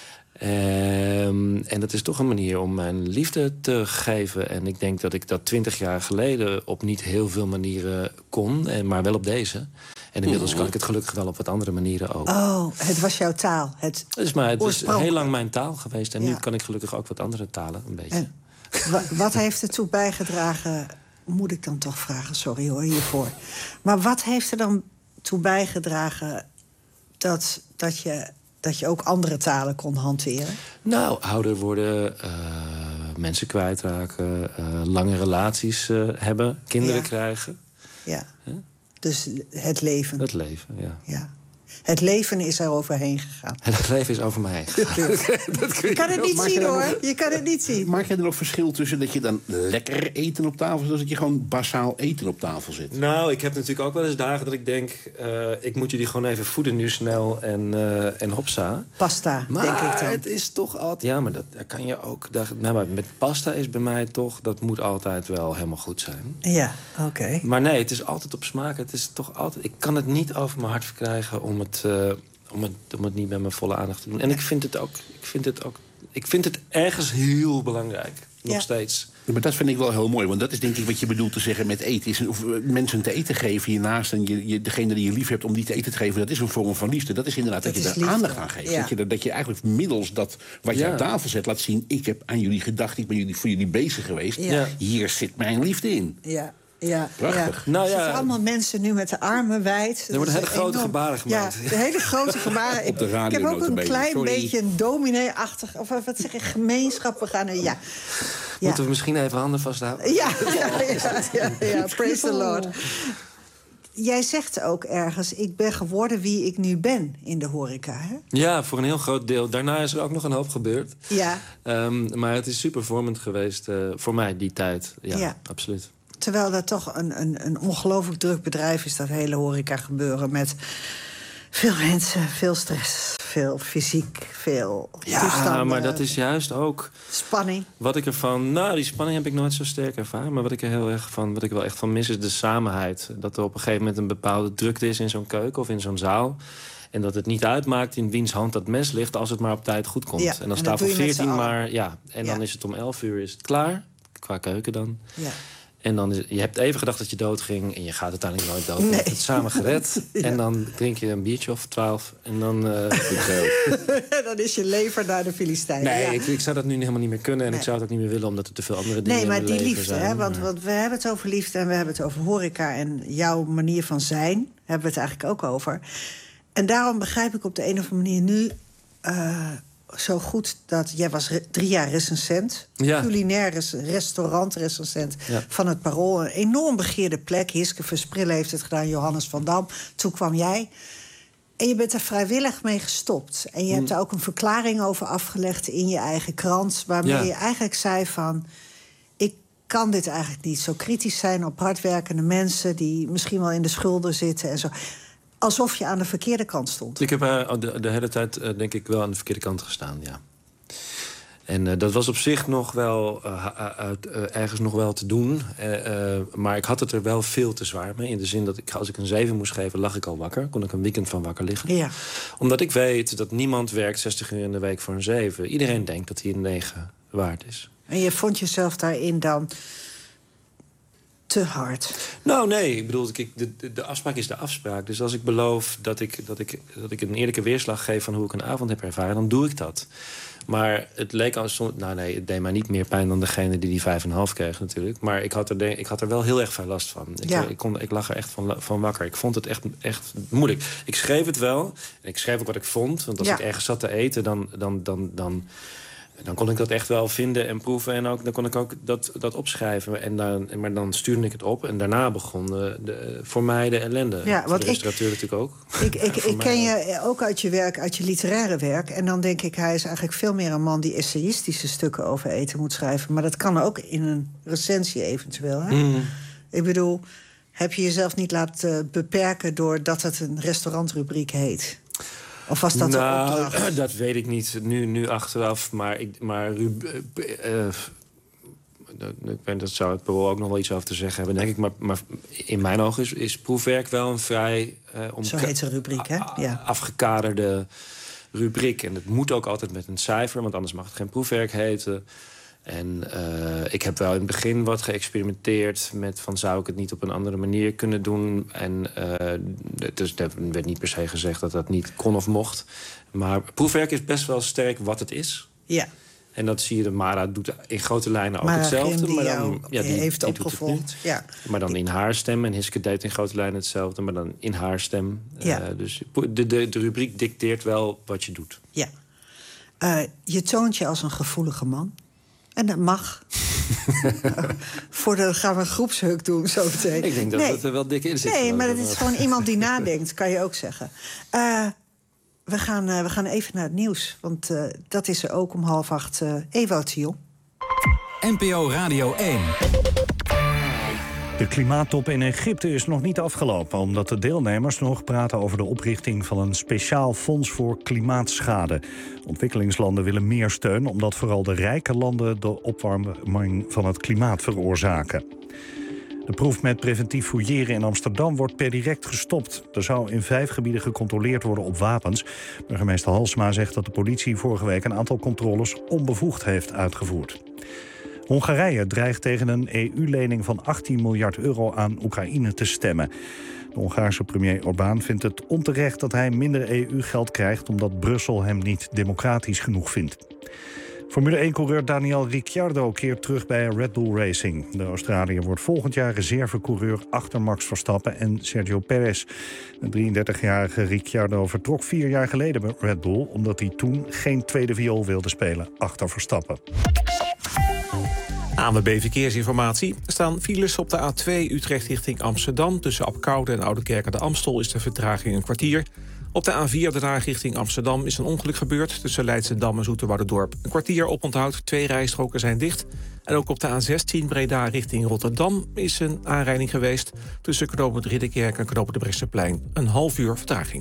Um, en dat is toch een manier om mijn liefde te geven. En ik denk dat ik dat twintig jaar geleden op niet heel veel manieren kon. En, maar wel op deze. En inmiddels kan ik het gelukkig wel op wat andere manieren ook. Oh, het was jouw taal. Het, het is, maar, het is heel lang mijn taal geweest. En ja. nu kan ik gelukkig ook wat andere talen een beetje. En, wa, wat heeft ertoe bijgedragen... Moet ik dan toch vragen, sorry hoor, hiervoor. Maar wat heeft er dan toe bijgedragen... dat, dat je... dat je ook andere talen kon hanteren? Nou, ouder worden, uh, mensen kwijtraken, uh, lange relaties uh, hebben, kinderen ja. krijgen. Ja, huh? Dus het leven. Het leven, ja. ja. Het leven is er overheen gegaan. Het leven is over mij heen gegaan. dat kun je, je kan het niet zien, hoor. Nog, je kan het niet zien. Maak jij er nog verschil tussen dat je dan lekker eten op tafel zit... of dat je gewoon basaal eten op tafel zit? Nou, ik heb natuurlijk ook wel eens dagen dat ik denk... Uh, ik moet jullie gewoon even voeden nu snel en, uh, en hopsa. Pasta, maar denk ik dan. het is toch altijd... Ja, maar dat, dat kan je ook... Dat, nou, maar met pasta is bij mij toch... dat moet altijd wel helemaal goed zijn. Ja, oké. Okay. Maar nee, het is altijd op smaak. Het is toch altijd... Ik kan het niet over mijn hart verkrijgen om het... Uh, Om het, om het niet met mijn volle aandacht te doen. En ik vind het ook, ik vind het ook, ik vind het ergens heel belangrijk. Nog ja. steeds. Ja, maar dat vind ik wel heel mooi. Want dat is denk ik wat je bedoelt te zeggen met eten. Is, of mensen te eten geven hiernaast. En je, je, degene die je lief hebt om die te eten te geven. Dat is een vorm van liefde. Dat is inderdaad dat, dat je daar aandacht aan geeft. Ja. Dat, je, dat je eigenlijk middels dat wat je ja. op tafel zet laat zien. Ik heb aan jullie gedacht. Ik ben jullie, voor jullie bezig geweest. Ja. Hier zit mijn liefde in. Ja. Ja, prachtig. Ja. Nou, ja. Er zitten allemaal mensen nu met de armen wijd. Er worden hele grote enorm... gebaren gemaakt. Ja, de hele grote gebaren. Op de radio ik heb ook een klein Sorry. beetje een dominee-achtig... of wat zeg ik, gemeenschap. We gaan er, ja. ja. Moeten we misschien even handen vasthouden? Ja, ja, ja, ja, ja. Praise the Lord. Jij zegt ook ergens, ik ben geworden wie ik nu ben in de horeca, hè? Ja, voor een heel groot deel. Daarna is er ook nog een hoop gebeurd. Ja. Um, maar het is super vormend geweest uh, voor mij, die tijd. Ja, ja. absoluut. Terwijl dat toch een, een, een ongelooflijk druk bedrijf is, dat hele horeca gebeuren. Met veel mensen, veel stress, veel fysiek, veel ja, toestanden. Maar dat is juist ook... Spanning. Wat ik ervan... Nou, die spanning heb ik nooit zo sterk ervaren. Maar wat ik er heel erg van... Wat ik wel echt van mis, is de samenheid. Dat er op een gegeven moment een bepaalde drukte is in zo'n keuken of in zo'n zaal. En dat het niet uitmaakt in wiens hand dat mes ligt, als het maar op tijd goed komt. Ja, en als en tafel veertien maar... Ja, en ja. dan is het om elf uur is het klaar. Qua keuken dan. Ja. En dan is, je hebt even gedacht dat je dood ging. En je gaat uiteindelijk nooit dood. Nee. Je hebt het samen gered. Ja. En dan drink je een biertje of twaalf. En dan... Uh, dan is je lever naar de Filistijnen. Nee, ja. ik, ik zou dat nu helemaal niet meer kunnen. En nee. ik zou het ook niet meer willen, omdat er te veel andere dingen nee, maar in mijn die leven liefde, zijn. hè? Want, want we hebben het over liefde en we hebben het over horeca. En jouw manier van zijn hebben we het eigenlijk ook over. En daarom begrijp ik op de een of andere manier nu... Uh, zo goed dat... Jij was re- drie jaar recensent. Ja. Culinair res- restaurantrecensent ja. van het Parool. Een enorm begeerde plek. Hiske Versprille heeft het gedaan, Johannes van Dam. Toen kwam jij. En je bent er vrijwillig mee gestopt. En je mm. hebt er ook een verklaring over afgelegd in je eigen krant... waarmee ja. je eigenlijk zei van... ik kan dit eigenlijk niet zo kritisch zijn op hardwerkende mensen... die misschien wel in de schulden zitten en zo... Alsof je aan de verkeerde kant stond. Ik heb uh, de, de hele tijd, uh, denk ik, wel aan de verkeerde kant gestaan, ja. En uh, dat was op zich nog wel, uh, uh, uh, ergens nog wel te doen. Uh, uh, maar ik had het er wel veel te zwaar mee. In de zin dat ik, als ik een zeven moest geven, lag ik al wakker. Kon ik een weekend van wakker liggen. Ja. Omdat ik weet dat niemand werkt zestig uur in de week voor een zeven. Iedereen denkt dat hij een negen waard is. En je vond jezelf daarin dan... te hard? Nou, nee. Ik bedoel, de, de, de afspraak is de afspraak. Dus als ik beloof dat ik, dat, ik, dat ik een eerlijke weerslag geef... van hoe ik een avond heb ervaren, dan doe ik dat. Maar het leek al soms... Nou nee, het deed mij niet meer pijn dan degene die die vijf komma vijf kreeg natuurlijk. Maar ik had er, de, ik had er wel heel erg veel last van. Ik, Ja. ik, kon, ik lag er echt van, van wakker. Ik vond het echt, echt moeilijk. Ik schreef het wel. En ik schreef ook wat ik vond. Want als Ja. ik ergens zat te eten, dan... dan, dan, dan Dan kon ik dat echt wel vinden en proeven. En ook, dan kon ik ook dat, dat opschrijven. En dan, maar dan stuurde ik het op. En daarna begon de, de, voor mij de ellende. Ja, voor want de ik- restaurateur natuurlijk ook. Ik, ik, Voor ik mij ken ook. je ook uit je werk, uit je literaire werk. En dan denk ik, hij is eigenlijk veel meer een man die essayistische stukken over eten moet schrijven. Maar dat kan ook in een recensie eventueel. Hè? Mm. Ik bedoel, heb je jezelf niet laten beperken doordat het een restaurantrubriek heet? Of was dat nou, de opdracht? dat weet ik niet. Nu, nu achteraf. Maar, ik, maar Rub- eh, eh, dat, ik ben, dat zou het Parool ook nog wel iets over te zeggen hebben, denk ik. Maar, maar in mijn ogen is, is proefwerk wel een vrij eh, om- Zo heet de rubriek, hè? Ja. afgekaderde rubriek. En het moet ook altijd met een cijfer, want anders mag het geen proefwerk heten. En uh, ik heb wel in het begin wat geëxperimenteerd met van zou ik het niet op een andere manier kunnen doen. En uh, dus er werd niet per se gezegd dat dat niet kon of mocht. Maar proefwerk is best wel sterk wat het is. Ja. En dat zie je, de Mara doet in grote lijnen ook Mara hetzelfde. Grim, die maar jou dan, ja, die, heeft die doet het opgevolgd, nu. ja. Maar dan in haar stem. En Hiske deed in grote lijnen hetzelfde, maar dan in haar stem. Ja. Uh, dus de, de, de rubriek dicteert wel wat je doet. Ja. Uh, je toont je als een gevoelige man. En dat mag. Voor de gaan we een groepshuk doen zo meteen. Ik denk dat nee. dat er wel dik in zit. Nee, maar het is gewoon iemand die nadenkt, kan je ook zeggen. Uh, we, gaan, uh, we gaan even naar het nieuws. Want uh, dat is er ook om half acht. Uh, Ewout de Jong. N P O Radio één. De klimaattop in Egypte is nog niet afgelopen, omdat de deelnemers nog praten over de oprichting van een speciaal fonds voor klimaatschade. Ontwikkelingslanden willen meer steun, omdat vooral de rijke landen de opwarming van het klimaat veroorzaken. De proef met preventief fouilleren in Amsterdam wordt per direct gestopt. Er zou in vijf gebieden gecontroleerd worden op wapens. Burgemeester Halsema zegt dat de politie vorige week een aantal controles onbevoegd heeft uitgevoerd. Hongarije dreigt tegen een E U-lening van achttien miljard euro aan Oekraïne te stemmen. De Hongaarse premier Orbán vindt het onterecht dat hij minder E U-geld krijgt, omdat Brussel hem niet democratisch genoeg vindt. Formule één-coureur Daniel Ricciardo keert terug bij Red Bull Racing. De Australiër wordt volgend jaar reservecoureur achter Max Verstappen en Sergio Perez. De drieëndertigjarige Ricciardo vertrok vier jaar geleden bij Red Bull, omdat hij toen geen tweede viool wilde spelen achter Verstappen. A N W B Verkeersinformatie. Er staan files op de A twee Utrecht richting Amsterdam. Tussen Apkoude en Oudekerk aan de Amstel is de vertraging een kwartier. Op de A vier Den Haag richting Amsterdam is een ongeluk gebeurd. Tussen Leidschendam en Zoeterwouderdorp. Een kwartier oponthoud, twee rijstroken zijn dicht. En ook op de A zestien Breda richting Rotterdam is een aanrijding geweest. Tussen knooppunt Ridderkerk en knooppunt de Bresseplein. Een half uur vertraging.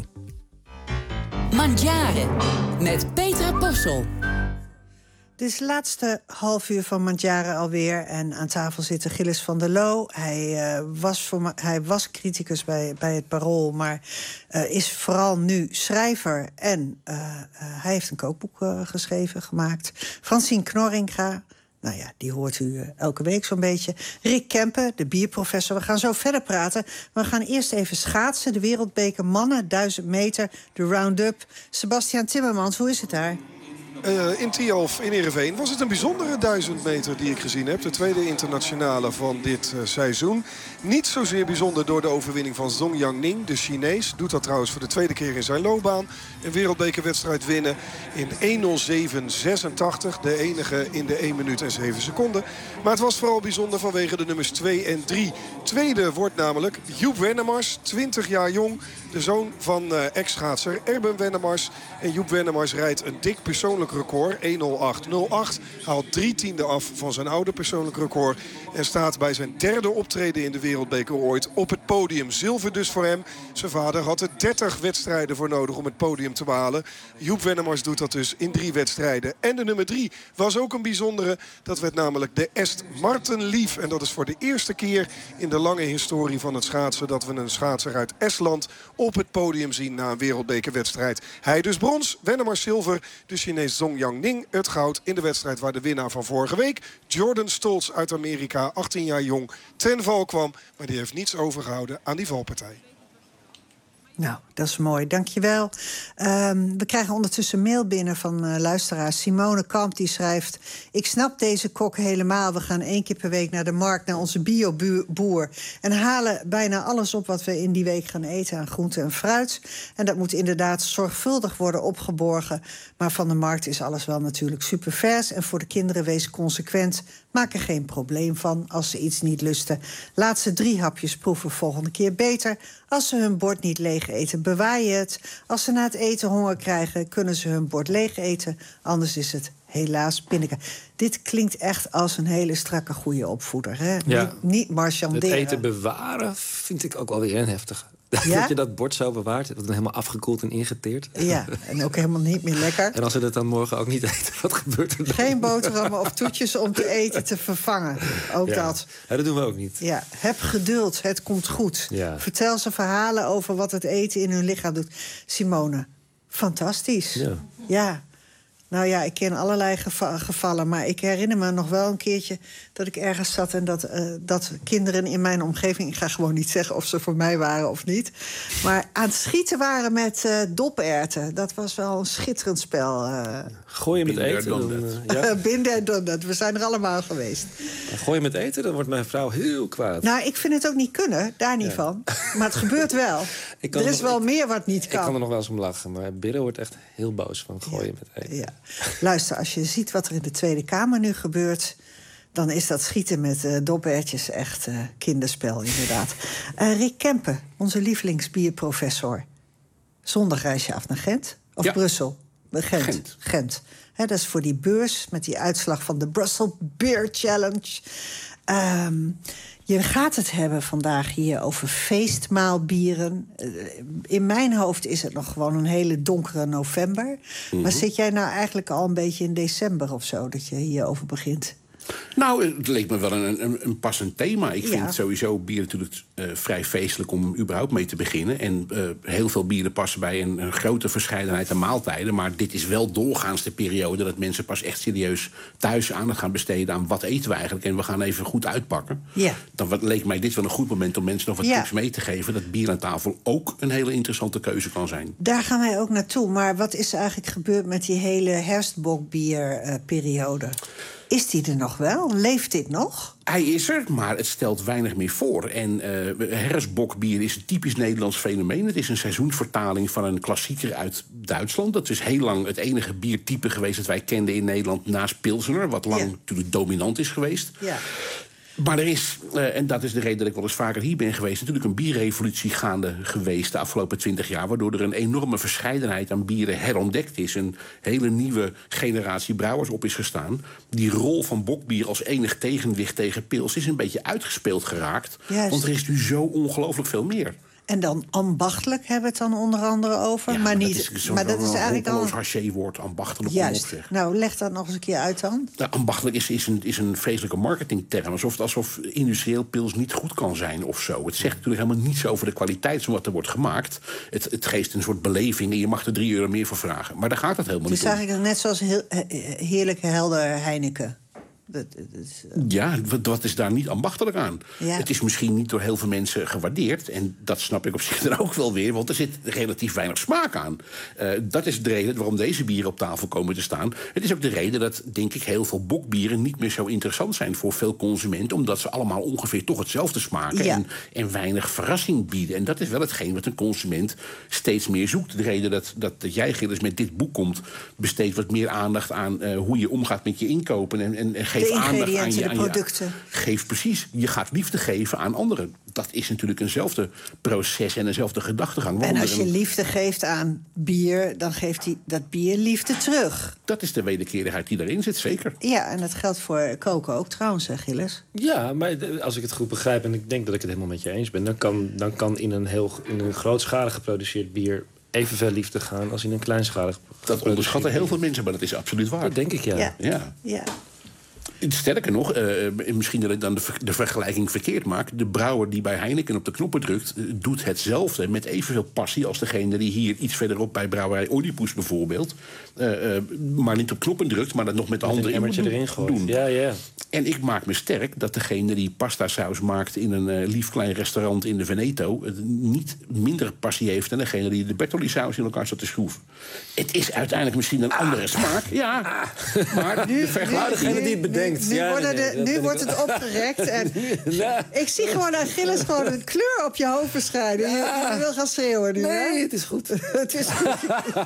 Mandjaren met Petra Possel. Dit is het laatste half uur van Mandjaren alweer. En aan tafel zit Gilles van der Loo. Hij, uh, was, voor, hij was criticus bij, bij het Parool, maar uh, is vooral nu schrijver. En uh, uh, hij heeft een kookboek uh, geschreven, gemaakt. Francine Knorringa, nou ja, die hoort u uh, elke week zo'n beetje. Rick Kempen, de bierprofessor. We gaan zo verder praten. Maar we gaan eerst even schaatsen. De wereldbeker mannen, duizend meter, de round-up. Sebastian Timmermans, hoe is het daar? Uh, in Tialf in Heerenveen was het een bijzondere duizend meter die ik gezien heb. De tweede internationale van dit uh, seizoen. Niet zozeer bijzonder door de overwinning van Zhong Yang-ning, de Chinees. Doet dat trouwens voor de tweede keer in zijn loopbaan. Een wereldbekerwedstrijd winnen in één nul zeven zesentachtig. De enige in de één minuut en zeven seconden. Maar het was vooral bijzonder vanwege de nummers twee en drie. Tweede wordt namelijk Joep Wennemars, twintig jaar jong. De zoon van uh, ex-schaatser Erben Wennemars. En Joep Wennemars rijdt een dik persoonlijk record. één nul acht nul acht. Haalt drie tiende af van zijn oude persoonlijk record. En staat bij zijn derde optreden in de wereldbeker ooit op het podium. Zilver dus voor hem. Zijn vader had er dertig wedstrijden voor nodig om het podium te behalen. Joep Wennemars doet dat dus in drie wedstrijden. En de nummer drie was ook een bijzondere. Dat werd namelijk de Est Marten Lief. En dat is voor de eerste keer in de lange historie van het schaatsen dat we een schaatser uit Estland op het podium zien na een wereldbekerwedstrijd. Hij dus brons, Wennemars zilver, de Chinees Zhong Yang-ning het goud in de wedstrijd waar de winnaar van vorige week, Jordan Stolz uit Amerika, achttien jaar jong, ten val kwam. Maar die heeft niets overgehouden aan die valpartij. Nou, dat is mooi. Dankjewel. Um, we krijgen ondertussen mail binnen van uh, luisteraar Simone Kamp. Die schrijft: ik snap deze kok helemaal. We gaan één keer per week naar de markt, naar onze bioboer. En halen bijna alles op wat we in die week gaan eten aan groente en fruit. En dat moet inderdaad zorgvuldig worden opgeborgen. Maar van de markt is alles wel natuurlijk super vers. En voor de kinderen wees consequent. Maak er geen probleem van als ze iets niet lusten. Laat ze drie hapjes proeven, volgende keer beter. Als ze hun bord niet leeg eten, bewaar je het. Als ze na het eten honger krijgen, kunnen ze hun bord leeg eten. Anders is het helaas pindakaas. Dit klinkt echt als een hele strakke goede opvoeder. Hè? Ja. Niet, niet marchanderen. Het eten bewaren vind ik ook wel weer een heftig. Ja? Dat je dat bord zo bewaart, dat het dan helemaal afgekoeld en ingeteerd. Ja, en ook helemaal niet meer lekker. En als we dat dan morgen ook niet eten, wat gebeurt er dan? Geen boterhammen of toetjes om te eten te vervangen. Ook ja. dat. Ja, dat doen we ook niet. Ja, heb geduld, het komt goed. Ja. Vertel ze verhalen over wat het eten in hun lichaam doet. Simone, fantastisch. Ja. Ja. Nou ja, ik ken allerlei geva- gevallen, maar ik herinner me nog wel een keertje dat ik ergens zat en dat, uh, dat kinderen in mijn omgeving, ik ga gewoon niet zeggen of ze voor mij waren of niet, maar aan het schieten waren met uh, doperwten. Dat was wel een schitterend spel. Uh, Gooi je met eten? Dan, uh, ja. Binden en done that. We zijn er allemaal geweest. Gooi je met eten, dan wordt mijn vrouw heel kwaad. Nou, ik vind het ook niet kunnen, daar niet ja. van. Maar het gebeurt wel. Ik kan er is nog, wel ik, Nou, meer wat niet kan. Ik kan er nog wel eens om lachen, maar Birre wordt echt heel boos van gooien ja. met eten. Ja. Luister, als je ziet wat er in de Tweede Kamer nu gebeurt, dan is dat schieten met uh, doperwtjes echt uh, kinderspel, inderdaad. Uh, Rick Kempen, onze lievelingsbierprofessor. Zondag reis je af naar Gent. Of ja. Brussel. Gent. Gent. Gent. He, dat is voor die beurs met die uitslag van de Brussel Beer Challenge. Um, je gaat het hebben vandaag hier over feestmaalbieren. Uh, in mijn hoofd is het nog gewoon een hele donkere november. Mm-hmm. Maar zit jij nou eigenlijk al een beetje in december of zo, dat je hierover begint? Nou, het leek me wel een, een, een passend thema. Ik vind ja. sowieso bier natuurlijk uh, vrij feestelijk om überhaupt mee te beginnen. En uh, heel veel bieren passen bij een, een grote verscheidenheid aan maaltijden. Maar dit is wel doorgaans de periode dat mensen pas echt serieus thuis aandacht gaan besteden aan wat eten we eigenlijk. En we gaan even goed uitpakken. Ja. Dan wat, leek mij dit wel een goed moment om mensen nog wat ja. tips mee te geven. Dat bier aan tafel ook een hele interessante keuze kan zijn. Daar gaan wij ook naartoe. Maar wat is er eigenlijk gebeurd met die hele herfstbokbierperiode? Uh, Is die er nog wel? Leeft dit nog? Hij is er, maar het stelt weinig meer voor. En uh, herfstbokbier is een typisch Nederlands fenomeen. Het is een seizoensvertaling van een klassieker uit Duitsland. Dat is heel lang het enige biertype geweest dat wij kenden in Nederland naast Pilsener, wat lang ja. natuurlijk dominant is geweest. Ja. Maar er is, uh, en dat is de reden dat ik wel eens vaker hier ben geweest, natuurlijk een bierrevolutie gaande geweest de afgelopen twintig jaar, waardoor er een enorme verscheidenheid aan bieren herontdekt is. Een hele nieuwe generatie brouwers op is gestaan. Die rol van bokbier als enig tegenwicht tegen pils is een beetje uitgespeeld geraakt. Juist. Want er is nu zo ongelooflijk veel meer. En dan ambachtelijk hebben we het dan onder andere over. Ja, maar niet, dat is, zo maar dat is eigenlijk al een haché-woord, ambachtelijk. Juist. Nou, leg dat nog eens een keer uit dan. Nou, ambachtelijk is, is, een, is een vreselijke marketingterm. Alsof, alsof industrieel pils niet goed kan zijn of zo. Het zegt natuurlijk helemaal niets over de kwaliteit van wat er wordt gemaakt. Het, het geeft een soort beleving en je mag er drie euro meer voor vragen. Maar daar gaat het helemaal dus niet om. Dus eigenlijk net zoals heel, heerlijke helder Heineken. Dat, dat is, uh... Ja, wat is daar niet ambachtelijk aan? Ja. Het is misschien niet door heel veel mensen gewaardeerd. En dat snap ik op zich dan ook wel weer, want er zit relatief weinig smaak aan. Uh, dat is de reden waarom deze bieren op tafel komen te staan. Het is ook de reden dat, denk ik, heel veel bokbieren niet meer zo interessant zijn voor veel consumenten, omdat ze allemaal ongeveer toch hetzelfde smaken ja. en, en weinig verrassing bieden. En dat is wel hetgeen wat een consument steeds meer zoekt. De reden dat, dat, dat jij, Gilles, met dit boek komt, besteedt wat meer aandacht aan uh, hoe je omgaat met je inkopen en, en, en geef aandacht aan je, de aan producten. Je, geef precies. Je gaat liefde geven aan anderen. Dat is natuurlijk eenzelfde proces en eenzelfde gedachtegang. En als je liefde geeft aan bier, dan geeft die, dat bier liefde terug. Dat is de wederkerigheid die erin zit, zeker. Ja, en dat geldt voor koken ook trouwens, hè, Gilles? Ja, maar als ik het goed begrijp, en ik denk dat ik het helemaal met je eens ben, dan kan, dan kan in een heel in een grootschalig geproduceerd bier evenveel liefde gaan als in een kleinschalig. Dat onderschatten heel veel mensen, maar dat is absoluut waar. Dat denk ik, ja. Ja. ja. ja. Sterker nog, uh, misschien dat ik dan de, ver- de vergelijking verkeerd maak. De brouwer die bij Heineken op de knoppen drukt, uh, doet hetzelfde met evenveel passie als degene die hier iets verderop bij brouwerij Oedipus bijvoorbeeld, Uh, uh, maar niet op knoppen drukt, maar dat nog met de met handen een emmertje in erin gooit. doen. Ja, ja. En ik maak me sterk dat degene die pastasaus maakt in een uh, lief klein restaurant in de Veneto uh, niet minder passie heeft dan degene die de Bertolli-saus in elkaar zat te schroeven. Het is uiteindelijk misschien een andere ah. smaak, ja. Ah. Maar nu, de vergelijking... Nu, nu, nu, bedenkt. Nu, ja, nee, nee, de, nu wordt het opgerekt. En ja. Ik zie gewoon aan Gilles gewoon een kleur op je hoofd verschijnen. Ja. Je, je wil gaan schreeuwen nu, Nee, hè? het is goed. Het is goed.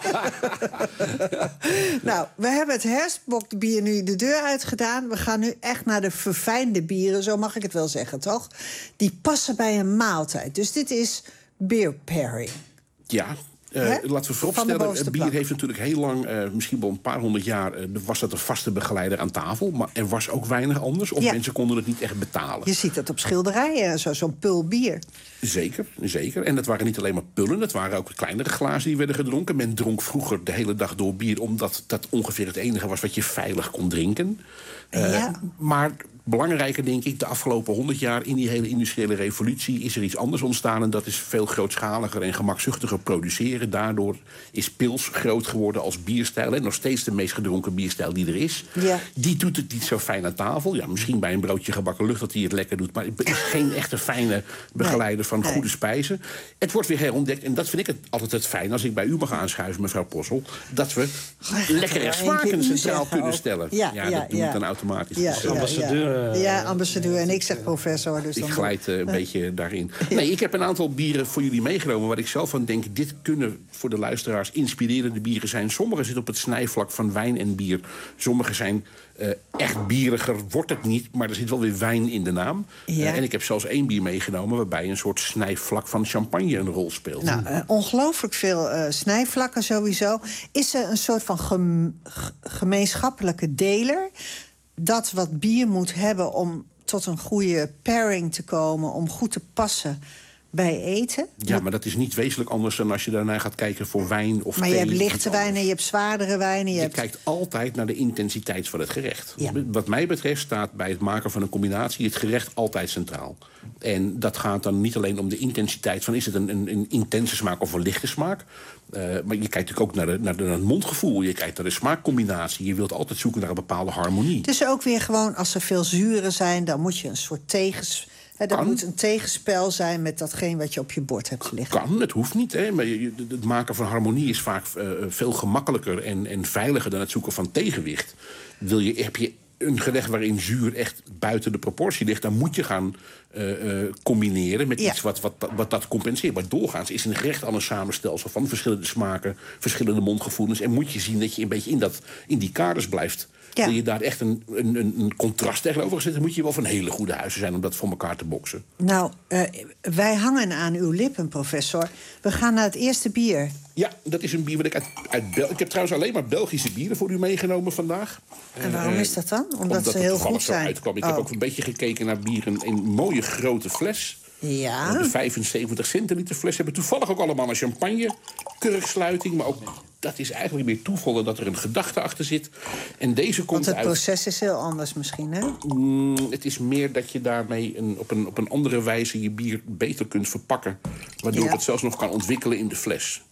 Nou, we hebben het herfstbokbier nu de deur uitgedaan. We gaan nu echt naar de verfijnde bieren, zo mag ik het wel zeggen, toch? Die passen bij een maaltijd. Dus dit is beer pairing. Ja. Uh, laten we vooropstellen, het bier plank. heeft natuurlijk heel lang, uh, misschien wel een paar honderd jaar... Uh, was dat een vaste begeleider aan tafel. Maar er was ook weinig anders. Of ja. mensen konden het niet echt betalen. Je ziet dat op schilderijen, zo, zo'n pul bier. Zeker, zeker. En dat waren niet alleen maar pullen. Dat waren ook kleinere glazen die werden gedronken. Men dronk vroeger de hele dag door bier... omdat dat ongeveer het enige was wat je veilig kon drinken. Uh, ja. Maar... belangrijker, denk ik, de afgelopen honderd jaar... in die hele industriële revolutie is er iets anders ontstaan... en dat is veel grootschaliger en gemakzuchtiger produceren. Daardoor is pils groot geworden als bierstijl... en nog steeds de meest gedronken bierstijl die er is. Ja. Die doet het niet zo fijn aan tafel. Ja, misschien bij een broodje gebakken lucht dat hij het lekker doet... maar het is geen echte fijne begeleider nee. van nee. goede spijzen. Het wordt weer herontdekt en dat vind ik het altijd het fijn... als ik bij u mag aanschuiven, mevrouw Possel... dat we lekkere smaken centraal kunnen stellen. Ja, ja, ja dat ja, doe ik ja. dan automatisch. Ja, ja, ambassadeur. Ja, ja, ambassadeur. En ik zeg professor. Dus ik dan glijd uh, een uh. beetje daarin. Nee, ik heb een aantal bieren voor jullie meegenomen... waar ik zelf van denk, dit kunnen voor de luisteraars inspirerende bieren zijn. Sommige zitten op het snijvlak van wijn en bier. Sommige zijn uh, echt bieriger, wordt het niet... maar er zit wel weer wijn in de naam. Ja. Uh, en ik heb zelfs één bier meegenomen... waarbij een soort snijvlak van champagne een rol speelt. Nou, uh, ongelooflijk veel uh, snijvlakken sowieso. Is er een soort van gem gemeenschappelijke deler... dat wat bier moet hebben om tot een goede pairing te komen... om goed te passen bij eten? Ja, maar dat is niet wezenlijk anders dan als je daarna gaat kijken voor wijn of maar thee. Maar je hebt lichte wijnen, je hebt zwaardere wijnen. Je, je hebt... kijkt altijd naar de intensiteit van het gerecht. Ja. Wat mij betreft staat bij het maken van een combinatie... het gerecht altijd centraal. En dat gaat dan niet alleen om de intensiteit van... is het een, een, een intense smaak of een lichte smaak... Uh, maar je kijkt natuurlijk ook naar, de, naar, de, naar het mondgevoel. Je kijkt naar de smaakcombinatie. Je wilt altijd zoeken naar een bepaalde harmonie. Het is ook weer gewoon, als er veel zuren zijn... dan moet je een soort tegens... He, dat moet een tegenspel zijn met datgene wat je op je bord hebt liggen. Kan, het hoeft niet. Hè. Maar je, het maken van harmonie is vaak uh, veel gemakkelijker en, en veiliger... dan het zoeken van tegenwicht. Wil je, heb je een gerecht waarin zuur echt buiten de proportie ligt... dan moet je gaan uh, uh, combineren met ja. iets wat, wat, wat dat compenseert. Maar doorgaans is een gerecht al een samenstelsel van verschillende smaken... verschillende mondgevoelens. En moet je zien dat je een beetje in, dat, in die kaders blijft... Ja. Wil je daar echt een, een, een contrast tegenover zetten... moet je wel van hele goede huizen zijn om dat voor elkaar te boksen. Nou, uh, wij hangen aan uw lippen, professor. We gaan naar het eerste bier. Ja, dat is een bier wat ik uit, uit Bel... Ik heb trouwens alleen maar Belgische bieren voor u meegenomen vandaag. En waarom uh, is dat dan? Omdat, omdat ze heel goed zijn. Uitkwam. Ik oh. heb ook een beetje gekeken naar bieren in een mooie grote fles. Ja. De vijfenzeventig centiliter fles hebben toevallig ook allemaal een champagne. Kurksluiting, maar ook... dat is eigenlijk meer toeval dat er een gedachte achter zit. En deze komt Want het uit... proces is heel anders misschien, hè? Mm, het is meer dat je daarmee een, op, een, op een andere wijze je bier beter kunt verpakken. Waardoor ja. het zelfs nog kan ontwikkelen in de fles.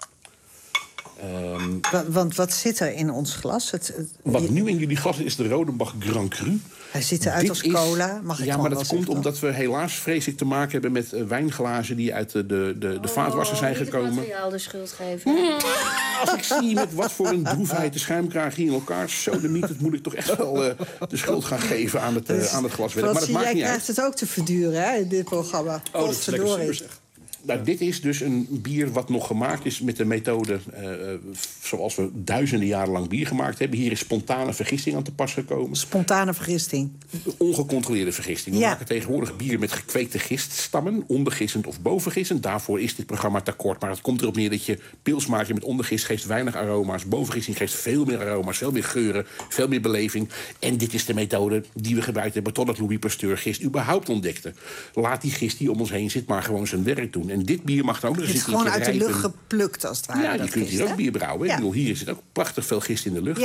Um, want, want wat zit er in ons glas? Het, het, wat je... nu in jullie glas is de Rodenbach Grand Cru. Hij ziet eruit Dit als cola, mag ik Ja, maar dat komt zeggen, omdat we helaas, vrees ik, te maken hebben... met uh, wijnglazen die uit de, de, de, de vaatwasser zijn gekomen. Oh, niet het materiaal de schuld geven. Mm, als ik zie met wat voor een droefheid de schuimkraag hier in elkaar... zo de niet, dat moet ik toch echt wel uh, de schuld gaan geven aan het, uh, aan het glaswerk. Maar dat zie, maakt jij niet krijgt uit. het ook te verduren, hè, in dit programma. Oh, dat is lekker zuur, zeg. Nou, dit is dus een bier wat nog gemaakt is met de methode... Uh, zoals we duizenden jaren lang bier gemaakt hebben. Hier is spontane vergisting aan te pas gekomen. Spontane vergisting? Ongecontroleerde vergisting. We ja. maken tegenwoordig bier met gekweekte giststammen. Ondergistend of bovengistend. Daarvoor is dit programma te kort. Maar het komt erop neer dat je pils maakt met ondergist... geeft weinig aroma's. Bovengisting geeft veel meer aroma's, veel meer geuren... veel meer beleving. En dit is de methode die we gebruikt hebben... totdat Louis Pasteur gist überhaupt ontdekte. Laat die gist die om ons heen zit maar gewoon zijn werk doen. En dit bier mag dan ook nog eens een keer gewoon uit de lucht geplukt, als het ware. Ja, je kunt gist, hier ook hè? bier brouwen. Ja. Ik bedoel, hier zit ook prachtig veel gist in de lucht. Ja.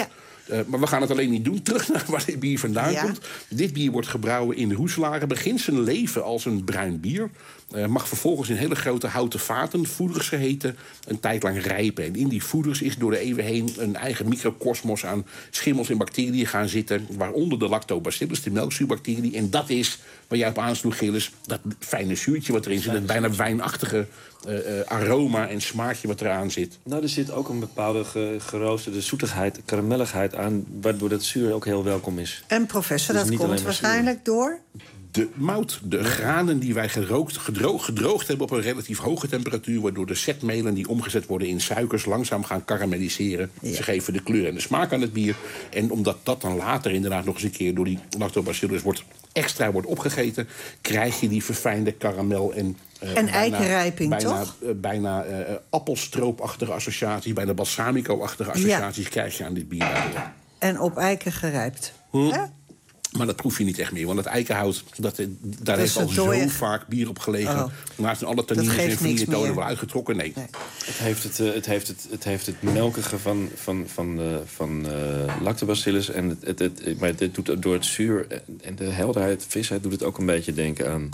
Uh, maar we gaan het alleen niet doen. Terug naar waar dit bier vandaan Ja. komt. Dit bier wordt gebrouwen in Roeselare. Begint zijn leven als een bruin bier. Uh, mag vervolgens in hele grote houten vaten, voeders geheten, een tijd lang rijpen. En in die voeders is door de eeuwen heen een eigen microcosmos aan schimmels en bacteriën gaan zitten. Waaronder de lactobacillus, de melkzuurbacterie. En dat is, waar jij op aansloeg, Gilles, dat fijne zuurtje wat erin zit. Dat bijna wijnachtige uh, uh, aroma en smaakje wat eraan zit. Nou, er zit ook een bepaalde ge- geroosterde zoetigheid, karamelligheid aan, waardoor dat zuur ook heel welkom is. En professor, Dus dat niet komt alleen maar waarschijnlijk door... De mout, de granen die wij gerookt, gedroogd, gedroogd hebben op een relatief hoge temperatuur, waardoor de zetmelen die omgezet worden in suikers langzaam gaan karamelliseren. Ja. Ze geven de kleur en de smaak aan het bier. En omdat dat dan later inderdaad nog eens een keer door die lactobacillus wordt, extra wordt opgegeten, krijg je die verfijnde karamel en... Uh, en eikenrijping, bijna, toch? Uh, bijna uh, appelstroopachtige associaties, bijna balsamico-achtige associaties ja. krijg je aan dit bier daardoor. En op eiken gerijpt. Hm. Ja? Maar dat proef je niet echt meer. Want het eikenhout, dat, daar heeft al zo je... vaak bier op gelegen. Oh. Maar heeft alle tannines en viniertonen wel uitgetrokken. Nee. nee. Het, heeft het, uh, het, heeft het, het heeft het melkige van, van, van, uh, van uh, lactobacillus. En het, het, het, maar het doet door het zuur en de helderheid, visheid, doet het ook een beetje denken aan...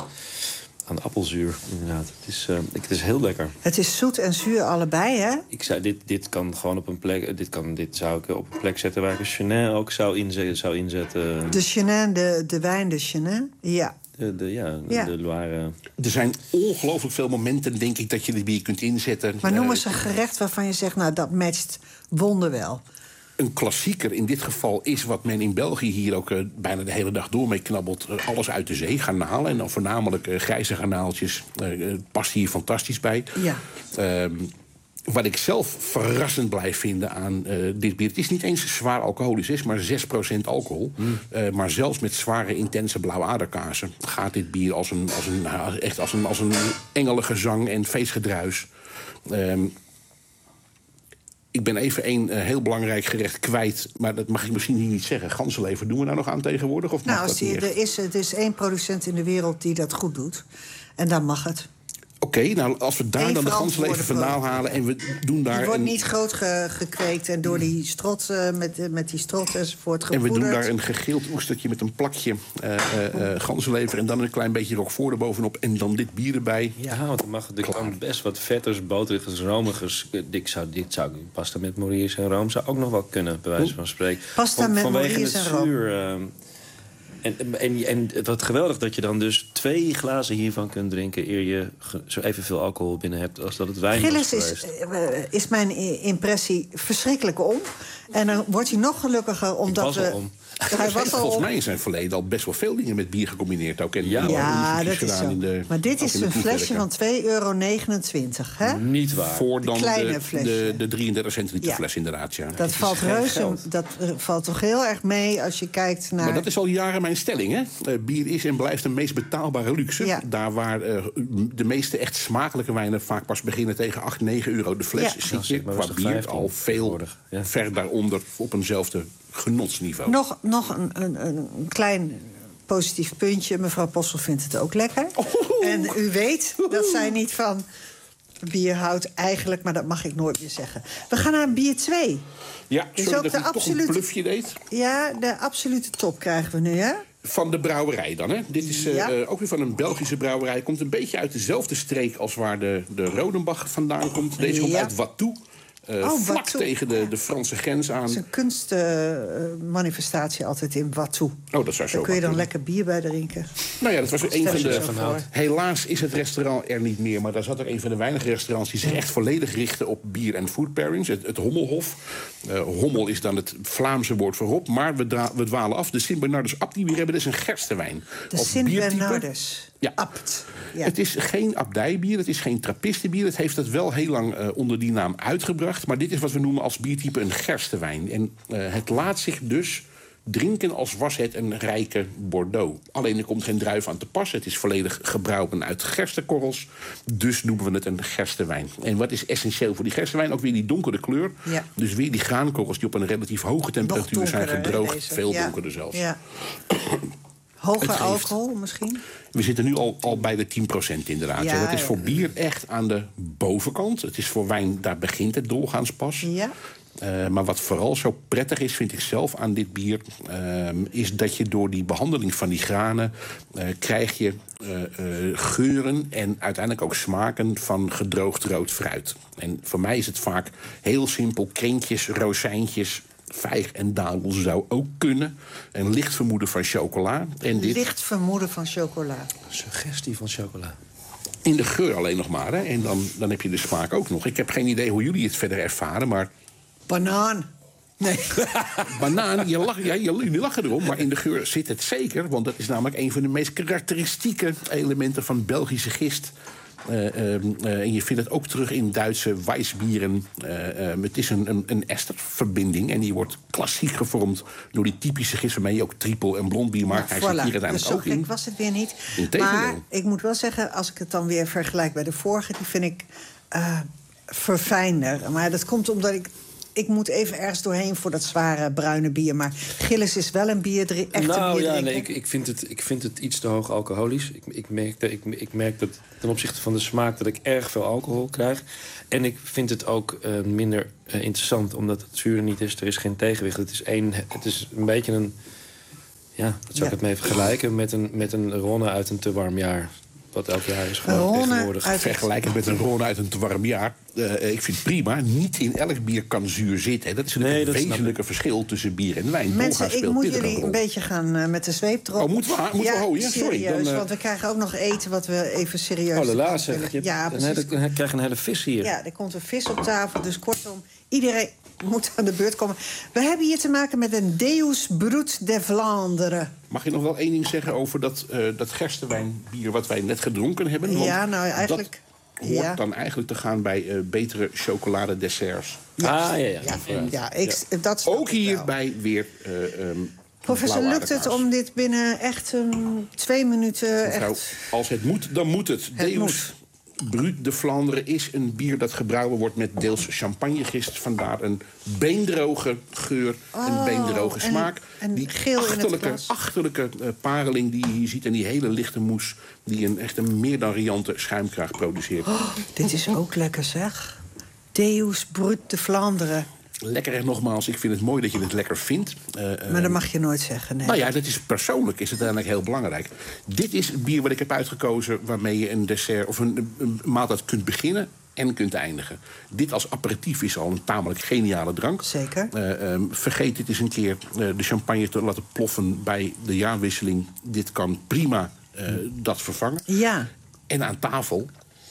aan appelzuur, inderdaad. Het is, uh, het is heel lekker. Het is zoet en zuur allebei, hè? Ik zou, dit, dit kan gewoon op een plek... Dit, kan, dit zou ik op een plek zetten waar ik een Chenin ook zou, inze, zou inzetten. De Chenin, de, de wijn de Chenin, ja. De, de, ja, de, ja. de Loire. Er zijn ongelooflijk veel momenten, denk ik, dat je dit bier kunt inzetten. Maar noem eens een gerecht waarvan je zegt, nou, dat matcht wonderwel. Een klassieker in dit geval is wat men in België hier ook uh, bijna de hele dag door mee knabbelt. Uh, alles uit de zee, garnalen. En dan voornamelijk uh, grijze garnaaltjes. Uh, past hier fantastisch bij. Ja. Uh, wat ik zelf verrassend blijf vinden aan uh, dit bier... het is niet eens zwaar alcoholisch, het is maar zes procent alcohol. Mm. Uh, maar zelfs met zware, intense blauwe aderkazen... gaat dit bier als een, als een, uh, echt als een, als een engelengezang en feestgedruis... Uh, Ik ben even één uh, heel belangrijk gerecht kwijt. Maar dat mag ik misschien hier niet zeggen. Ganzenlever doen we daar nog aan tegenwoordig? Of mag nou, dat zie, niet er, is, er is één producent in de wereld die dat goed doet. En dan mag het. Oké, okay, nou als we daar Eén dan de ganzenlever vandaan halen... en we doen daar... Die wordt een... niet groot ge gekweekt en door die strot, uh, met, met die strot enzovoort gevoederd. En we doen daar een gegild oestertje met een plakje uh, uh, uh, ganzenlever... en dan een klein beetje roquefort erbovenop en dan dit bier erbij. Ja, want er, mag, er kan best wat vetters, boterigers, romigers... Dit zou, dit zou pasta met Maurice en room zou ook nog wel kunnen, bij wijze van spreken. Pasta Van, met Maurice en room. Uh, En, en, en wat geweldig dat je dan dus twee glazen hiervan kunt drinken... eer je zo evenveel alcohol binnen hebt als dat het wijn Gilles was geweest. Is, uh, is mijn impressie verschrikkelijk om. En dan wordt hij nog gelukkiger omdat we... Om. Hij was Volgens al mij in zijn verleden al best wel veel dingen met bier gecombineerd. Ook en ja, ja dat is zo. In de, maar dit is een flesje van twee euro negenentwintig, hè? Niet waar. Voor dan de, de, de, de drieëndertig centiliter ja. fles, inderdaad. Ja. Dat valt reuze, dat uh, valt toch heel erg mee als je kijkt naar... Maar dat is al jaren mijn stelling, hè? Uh, bier is en blijft de meest betaalbare luxe. Ja. Daar waar uh, de meeste echt smakelijke wijnen vaak pas beginnen tegen acht, negen euro de fles... Ja. zie je qua bier al veel ja. ver daaronder op eenzelfde genotsniveau. Nog, nog een, een, een klein positief puntje. Mevrouw Possel vindt het ook lekker. Oh. En u weet dat zij niet van bier houdt eigenlijk... maar dat mag ik nooit meer zeggen. We gaan naar bier twee. Ja, sorry dat ik toch een plufje deed. Ja, de absolute top krijgen we nu, hè? Van de brouwerij dan, hè? Dit is uh, ja. uh, ook weer van een Belgische brouwerij. Komt een beetje uit dezelfde streek als waar de, de Rodenbach vandaan komt. Deze ja. komt uit Wattou. Uh, oh, vlak Wattou. Tegen de, de Franse grens aan. Het is een kunstmanifestatie uh, altijd in Wattou. Oh, dat zou zo Daar kun je dan doen. lekker bier bij drinken. Nou ja, dat was een van de... Helaas is het restaurant er niet meer... maar daar zat er een van de weinige restaurants... die zich echt volledig richten op bier en food pairings. Het, het Hommelhof. Uh, hommel is dan het Vlaamse woord voor hop. Maar we, dra- we dwalen af. De Sint-Bernardus Abt die we hebben, dat is een gerstewijn. De Sint-Bernardus ja. Abt. Ja. Het is geen abdijbier, het is geen trappistenbier. Het heeft het wel heel lang uh, onder die naam uitgebracht. Maar dit is wat we noemen als biertype een gerstewijn. En uh, het laat zich dus drinken als was het een rijke Bordeaux. Alleen er komt geen druif aan te pas. Het is volledig gebrouwen uit gerstekorrels. Dus noemen we het een gerstewijn. En wat is essentieel voor die gerstewijn? Ook weer die donkere kleur. Ja. Dus weer die graankorrels die op een relatief hoge temperatuur zijn gedroogd. Veel ja. donkerder zelfs. Ja. Hoger alcohol misschien? We zitten nu al, al bij de tien procent inderdaad. Ja, dat is voor bier echt aan de bovenkant. Het is voor wijn, daar begint het doorgaans pas. Ja. Uh, maar wat vooral zo prettig is, vind ik zelf, aan dit bier... Uh, is dat je door die behandeling van die granen... Uh, krijg je uh, uh, geuren en uiteindelijk ook smaken van gedroogd rood fruit. En voor mij is het vaak heel simpel. Krentjes, rozijntjes, vijg en dadel zou ook kunnen. Een licht vermoeden van chocola. En dit... Licht vermoeden van chocola. Suggestie van chocola. In de geur alleen nog maar, hè. En dan, dan heb je de smaak ook nog. Ik heb geen idee hoe jullie het verder ervaren, maar... Banaan. Nee. Banaan, je lacht, ja, jullie lachen erom, maar in de geur zit het zeker. Want dat is namelijk een van de meest karakteristieke elementen van Belgische gist. Uh, uh, uh, en je vindt het ook terug in Duitse Weissbieren. Uh, uh, het is een, een, een esterverbinding en die wordt klassiek gevormd door die typische gist waarmee je ook triple en blond bier maakt. Ja, Hij voilà. zit hier uiteindelijk Dus zo ook gek in. was het weer niet. Integendeel. Maar ik moet wel zeggen, als ik het dan weer vergelijk bij de vorige... die vind ik uh, verfijnder. Maar dat komt omdat ik... Ik moet even ergens doorheen voor dat zware bruine bier. Maar Gilles is wel een bier, drie, echte nou bier. ja, nee, ik, ik, vind het, ik vind het iets te hoog alcoholisch. Ik, ik, merk dat, ik, ik merk dat ten opzichte van de smaak dat ik erg veel alcohol krijg. En ik vind het ook uh, minder uh, interessant, omdat het zuur er niet is. Er is geen tegenwicht. Het is, één, het is een beetje een... Ja, dat zou ja. ik het mee vergelijken met een, met een Ronne uit een te warm jaar. Wat elk jaar is gewoon tegenwoordig. Vergelijken met een Ronne uit een te warm jaar. Uh, ik vind het prima. Niet in elk bier kan zuur zitten. Dat is een nee, wezenlijke verschil tussen bier en wijn. Mensen, ik moet jullie een, een beetje gaan uh, met de zweep erop. Oh, moeten we, moeten ja, we houden? Ja, sorry. Serieus, dan, uh... want we krijgen ook nog eten wat we even serieus... Oh, la zeg. Je, ja, dan, dan krijg je een hele vis hier. Ja, er komt een vis op tafel. Dus kortom, iedereen moet aan de beurt komen. We hebben hier te maken met een Deus Brut de Vlaanderen. Mag je nog wel één ding zeggen over dat, uh, dat gerstewijnbier wat wij net gedronken hebben? Want ja, nou eigenlijk... dat hoort ja. dan eigenlijk te gaan bij uh, betere chocoladedesserts. Ja. Ah, ja, ja. ja, ja, ja, ik, ja. Dat ook hierbij weer... Uh, um, Professor, lukt het om dit binnen echt um, twee minuten... Mevrouw, echt... als het moet, dan moet het. het Deus moet. Brut de Vlaanderen is een bier dat gebrouwen wordt met deels champagnegist. Vandaar een beendroge geur, oh, een beendroge smaak. En die geel achterlijke, in het glas. achterlijke uh, pareling die je hier ziet en die hele lichte mousse... die een echt een meer dan riante schuimkraag produceert. Oh, dit is ook lekker, zeg. Deus Brut de Vlaanderen. Lekker en nogmaals, ik vind het mooi dat je het lekker vindt. Uh, maar dat mag je nooit zeggen, nee. Nou ja, dat is persoonlijk is het uiteindelijk heel belangrijk. Dit is het bier wat ik heb uitgekozen waarmee je een dessert of een, een maaltijd kunt beginnen en kunt eindigen. Dit als aperitief is al een tamelijk geniale drank. Zeker. Uh, um, vergeet dit eens een keer uh, de champagne te laten ploffen bij de jaarwisseling. Dit kan prima uh, dat vervangen. Ja. En aan tafel...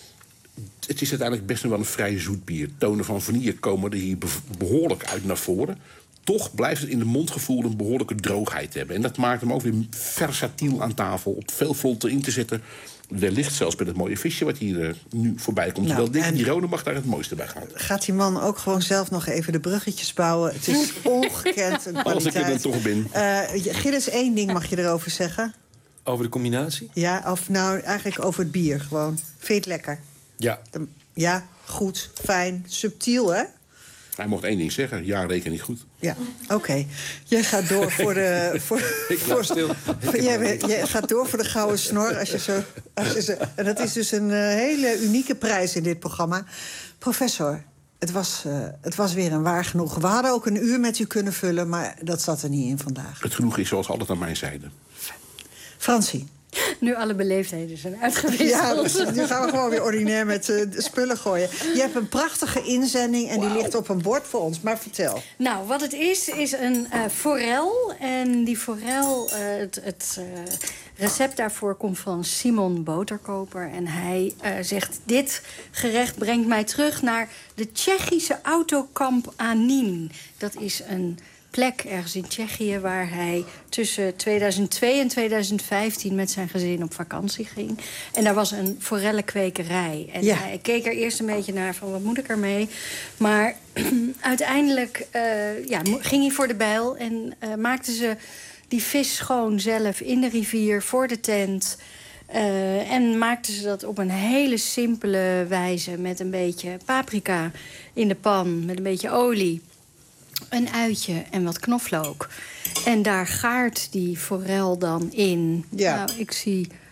Het is uiteindelijk best nog wel een vrij zoet bier. Tonen van vanille komen er hier behoorlijk uit naar voren. Toch blijft het in de mondgevoel een behoorlijke droogheid hebben. En dat maakt hem ook weer versatiel aan tafel. Op veel fronten in te zetten. Wellicht zelfs met het mooie visje wat hier uh, nu voorbij komt. Nou, Terwijl Dick Rone mag daar het mooiste bij gaan. Gaat die man ook gewoon zelf nog even de bruggetjes bouwen? Het is ongekend een kwaliteit. Als ik er dan toch ben. Uh, Gilles, één ding mag je erover zeggen. Over de combinatie? Ja, of nou eigenlijk over het bier gewoon. Vind je het lekker? Ja. Ja, goed, fijn, subtiel, hè? Hij mocht één ding zeggen. Ja, reken niet goed. Ja, oké. Okay. Jij gaat door voor de... Voor, ik blijf stil. Jij, jij gaat door voor de gouden snor. Als je zo, als je zo, en dat is dus een uh, hele unieke prijs in dit programma. Professor, het was, uh, het was weer een waar genoeg. We hadden ook een uur met u kunnen vullen, maar dat zat er niet in vandaag. Het genoeg is zoals altijd aan mijn zijde. Fransie. Nu alle beleefdheden zijn uitgewisseld. Ja, dus nu gaan we gewoon weer ordinair met uh, de spullen gooien. Je hebt een prachtige inzending en die wow. ligt op een bord voor ons. Maar vertel. Nou, wat het is, is een uh, forel. En die forel, uh, het, het uh, recept daarvoor komt van Simon Boterkoper. En hij uh, zegt, dit gerecht brengt mij terug naar de Tsjechische autokamp Anin. Dat is een plek ergens in Tsjechië waar hij tussen tweeduizend twee en tweeduizend vijftien met zijn gezin op vakantie ging. En daar was een forellenkwekerij. En ja. hij keek er eerst een beetje naar van wat moet ik ermee. Maar uiteindelijk uh, ja, ging hij voor de bijl en uh, maakten ze die vis schoon zelf in de rivier voor de tent. Uh, en maakten ze dat op een hele simpele wijze met een beetje paprika in de pan, met een beetje olie. Een uitje en wat knoflook. En daar gaart die forel dan in. Ja. Nou, ik zie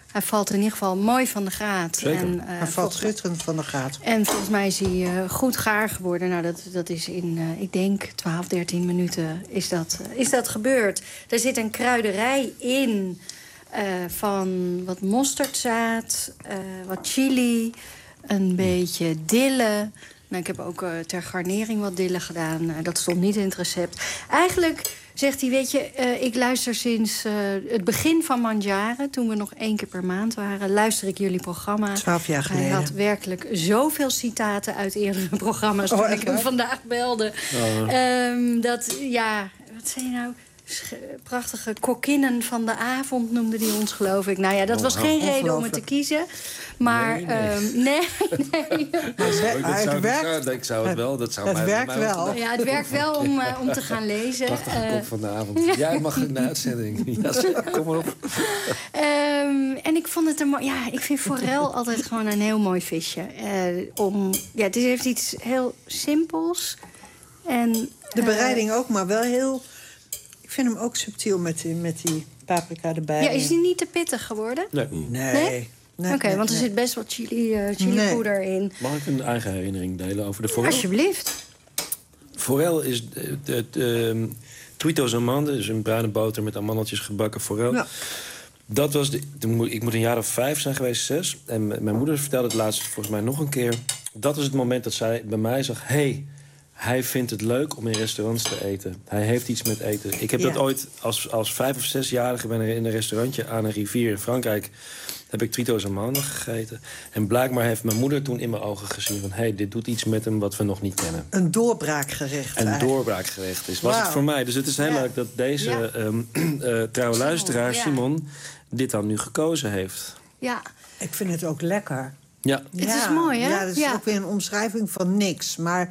hij valt in ieder geval mooi van de graad. Zeker. En, uh, hij valt schitterend van de graad. En volgens mij is hij uh, goed gaar geworden. Nou, dat, dat is in, uh, ik denk, twaalf, dertien minuten is dat, uh, is dat gebeurd. Er zit een kruiderij in uh, van wat mosterdzaad, uh, wat chili, een beetje dille. Nou, ik heb ook uh, ter garnering wat dille gedaan. Uh, dat stond niet in het recept. Eigenlijk zegt hij, weet je, uh, ik luister sinds uh, het begin van Mandjaren, toen we nog één keer per maand waren, luister ik jullie programma. Twaalf jaar geleden. Hij had werkelijk zoveel citaten uit eerdere programma's toen oh, ik hem waar? vandaag belde. Oh. Um, dat, ja, wat zei je nou? Sch- prachtige kokkinnen van de avond noemde hij ons, geloof ik. Nou ja, dat was Oh, geen reden om het te kiezen. Maar nee, nee. Um, nee, nee. Maar het maar het werkt, ik zou het wel. Dat zou het mij, werkt mij wel. Ja, het werkt wel om, uh, om te gaan lezen. Prachtige uh, kop van de avond. Jij mag een uitzending. Ja, kom maar op. Um, en ik vond het een mooi. Ja, ik vind forel altijd gewoon een heel mooi visje. Uh, om, ja, het heeft iets heel simpels. En, uh, de bereiding ook, maar wel heel. Ik vind hem ook subtiel met die, met die paprika erbij. Ja, is die niet te pittig geworden? Nee. Nee. nee? nee Oké, okay, want er nee. zit best wel chili, uh, chilipoeder nee. in. Mag ik een eigen herinnering delen over de forel? Alsjeblieft. Forel is het um, Tuitos amande, dus een bruine boter met amandeltjes gebakken forel. Ja. Dat was de, de, ik moet een jaar of vijf zijn geweest, zes. En mijn moeder vertelde het laatst volgens mij nog een keer. Dat was het moment dat zij bij mij zag, hey, hij vindt het leuk om in restaurants te eten. Hij heeft iets met eten. Ik heb ja. dat ooit als, als vijf of zesjarige ben in een restaurantje aan een rivier in Frankrijk. Heb ik Tuitos amande gegeten. En blijkbaar heeft mijn moeder toen in mijn ogen gezien van, hey, dit doet iets met hem wat we nog niet kennen. Een doorbraakgerecht. Een doorbraakgerecht is. Was wow. het voor mij. Dus het is heel ja. leuk dat deze ja. um, uh, trouwe luisteraar, ja. Simon, dit dan nu gekozen heeft. Ja. Ik vind het ook lekker. Ja. Het ja, is mooi, hè? Ja, dat is ja. ook weer een omschrijving van niks. Maar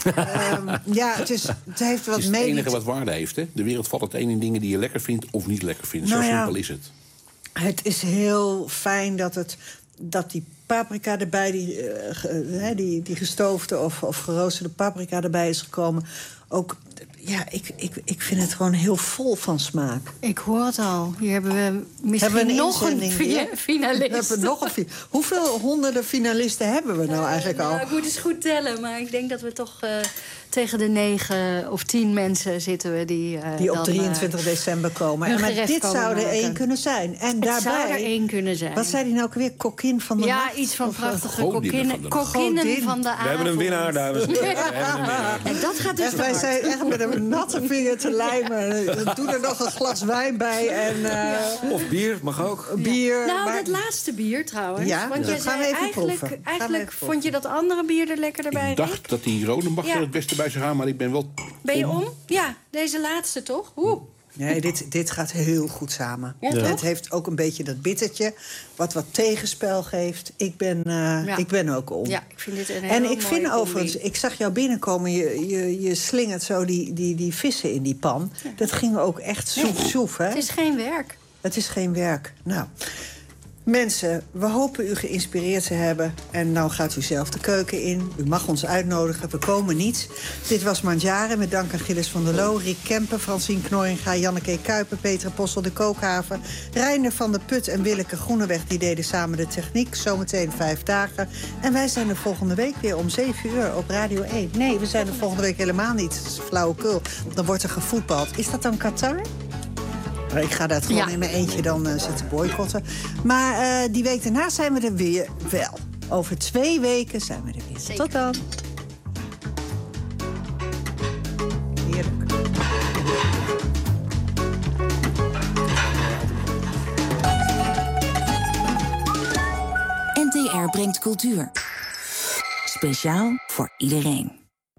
um, ja, het, is, het heeft wat mee. Het is het enige wat waarde heeft, hè? De wereld valt uiteen in dingen die je lekker vindt of niet lekker vindt. Nou Zo ja, simpel is het. Het is heel fijn dat, het, dat die paprika erbij, die, uh, die, die gestoofde of, of geroosterde paprika erbij is gekomen. Ook, ja, ik, ik, ik vind het gewoon heel vol van smaak. Ik hoor het al. Hier hebben we misschien hebben we een nog een fi- finalist. We hebben nog een fi- Hoeveel honderden finalisten hebben we nou eigenlijk uh, al? Nou, ik moet eens goed tellen, maar ik denk dat we toch uh, tegen de negen of tien mensen zitten we die... Uh, die op dan, drieëntwintig uh, december komen. En maar dit zou er één kunnen zijn. En het daarbij, zou er één kunnen zijn. Wat zei die nou ook weer? Kokkin van de Ja, nacht? iets van of prachtige kokkinnen, kokkinnen van de avond. We hebben een winnaar, dames en heren. Ja. We hebben een winnaar. En dat gaat dus en wij zijn echt met een natte vinger te lijmen. Doe er nog een glas wijn bij. En, uh, ja. Of bier, mag ook. Bier. Ja. Nou, maar... dat laatste bier trouwens. Ja, want ja. jij zei even eigenlijk, proeven. eigenlijk vond je dat andere bier er lekker erbij? Ik dacht dat die Rodenbach ja. er het beste bij zou gaan, maar ik ben wel... Ben je om? Ja, deze laatste toch? Oeh. Nee, dit, dit gaat heel goed samen. Ja, het heeft ook een beetje dat bittertje, wat wat tegenspel geeft. Ik ben, uh, ja. ik ben ook om. Ja, ik vind dit een En heel ik vind mooie overigens, ik zag jou binnenkomen, je, je, je slingert zo die, die, die vissen in die pan. Ja. Dat ging ook echt soef, nee, soef, hè? Het is geen werk. Het is geen werk. Nou, mensen, we hopen u geïnspireerd te hebben. En nou gaat u zelf de keuken in. U mag ons uitnodigen, we komen niet. Dit was Mandjaren, met dank aan Gilles van der Loo, Rick Kempen, Francine Knorringa, Janneke Kuiper, Petra Possel, de Kookhaven, Reiner van der Put en Willeke Groeneweg, die deden samen de techniek. Zometeen vijf dagen. En wij zijn er volgende week weer om zeven uur op Radio één. Nee, we zijn er volgende week helemaal niet. Dat is flauwekul. Dan wordt er gevoetbald. Is dat dan Qatar? Ik ga dat gewoon ja. in mijn eentje dan uh, zitten boycotten. Maar uh, die week daarna zijn we er weer wel. Over twee weken zijn we er weer. Zeker. Tot dan. Heerlijk. N T R brengt cultuur. Speciaal voor iedereen.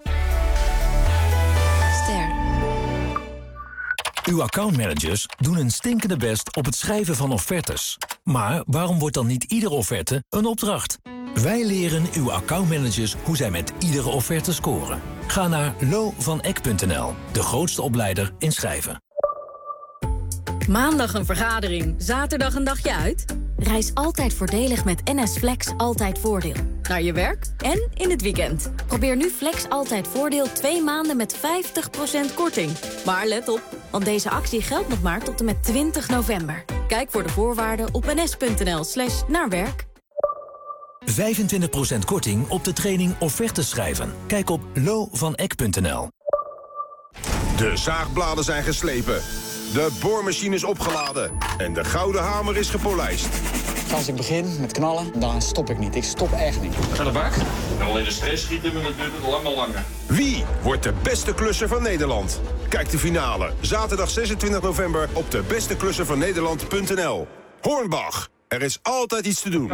Uw accountmanagers doen een stinkende best op het schrijven van offertes. Maar waarom wordt dan niet iedere offerte een opdracht? Wij leren uw accountmanagers hoe zij met iedere offerte scoren. Ga naar lovanek punt n l, de grootste opleider in schrijven. Maandag een vergadering, zaterdag een dagje uit? Reis altijd voordelig met N S Flex Altijd Voordeel. Naar je werk en in het weekend. Probeer nu Flex Altijd Voordeel twee maanden met vijftig procent korting. Maar let op, want deze actie geldt nog maar tot en met twintig november. Kijk voor de voorwaarden op ns.nl slash naar werk. vijfentwintig procent korting op de training Offertes schrijven. Kijk op lo van eck punt n l. De zaagbladen zijn geslepen. De boormachine is opgeladen. En de gouden hamer is gepolijst. Als ik begin met knallen, dan stop ik niet. Ik stop echt niet. Aan de bak? En al in de stress schieten, maar dat duurt het lang al langer. Wie wordt de beste klusser van Nederland? Kijk de finale. Zaterdag zesentwintig november op de beste klusser van Nederland punt n l. Hornbach. Er is altijd iets te doen.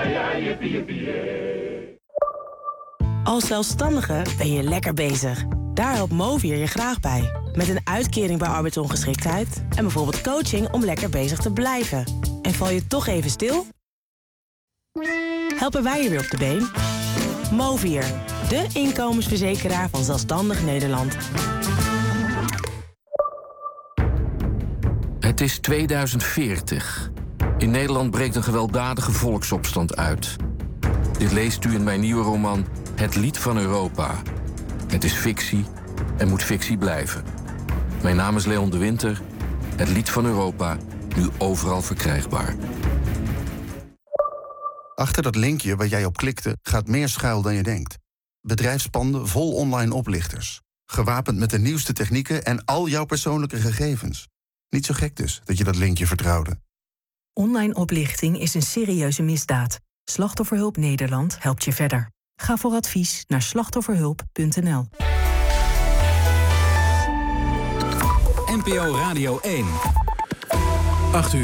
Als zelfstandige ben je lekker bezig. Daar helpt Movier je graag bij. Met een uitkering bij arbeidsongeschiktheid en bijvoorbeeld coaching om lekker bezig te blijven. En val je toch even stil? Helpen wij je weer op de been? Movier, de inkomensverzekeraar van Zelfstandig Nederland. Het is tweeduizend veertig. In Nederland breekt een gewelddadige volksopstand uit. Dit leest u in mijn nieuwe roman Het Lied van Europa. Het is fictie en moet fictie blijven. Mijn naam is Leon de Winter. Het Lied van Europa, nu overal verkrijgbaar. Achter dat linkje waar jij op klikte gaat meer schuil dan je denkt. Bedrijfspanden vol online oplichters. Gewapend met de nieuwste technieken en al jouw persoonlijke gegevens. Niet zo gek dus dat je dat linkje vertrouwde. Online oplichting is een serieuze misdaad. Slachtofferhulp Nederland helpt je verder. Ga voor advies naar slachtofferhulp punt n l. N P O Radio één. acht uur.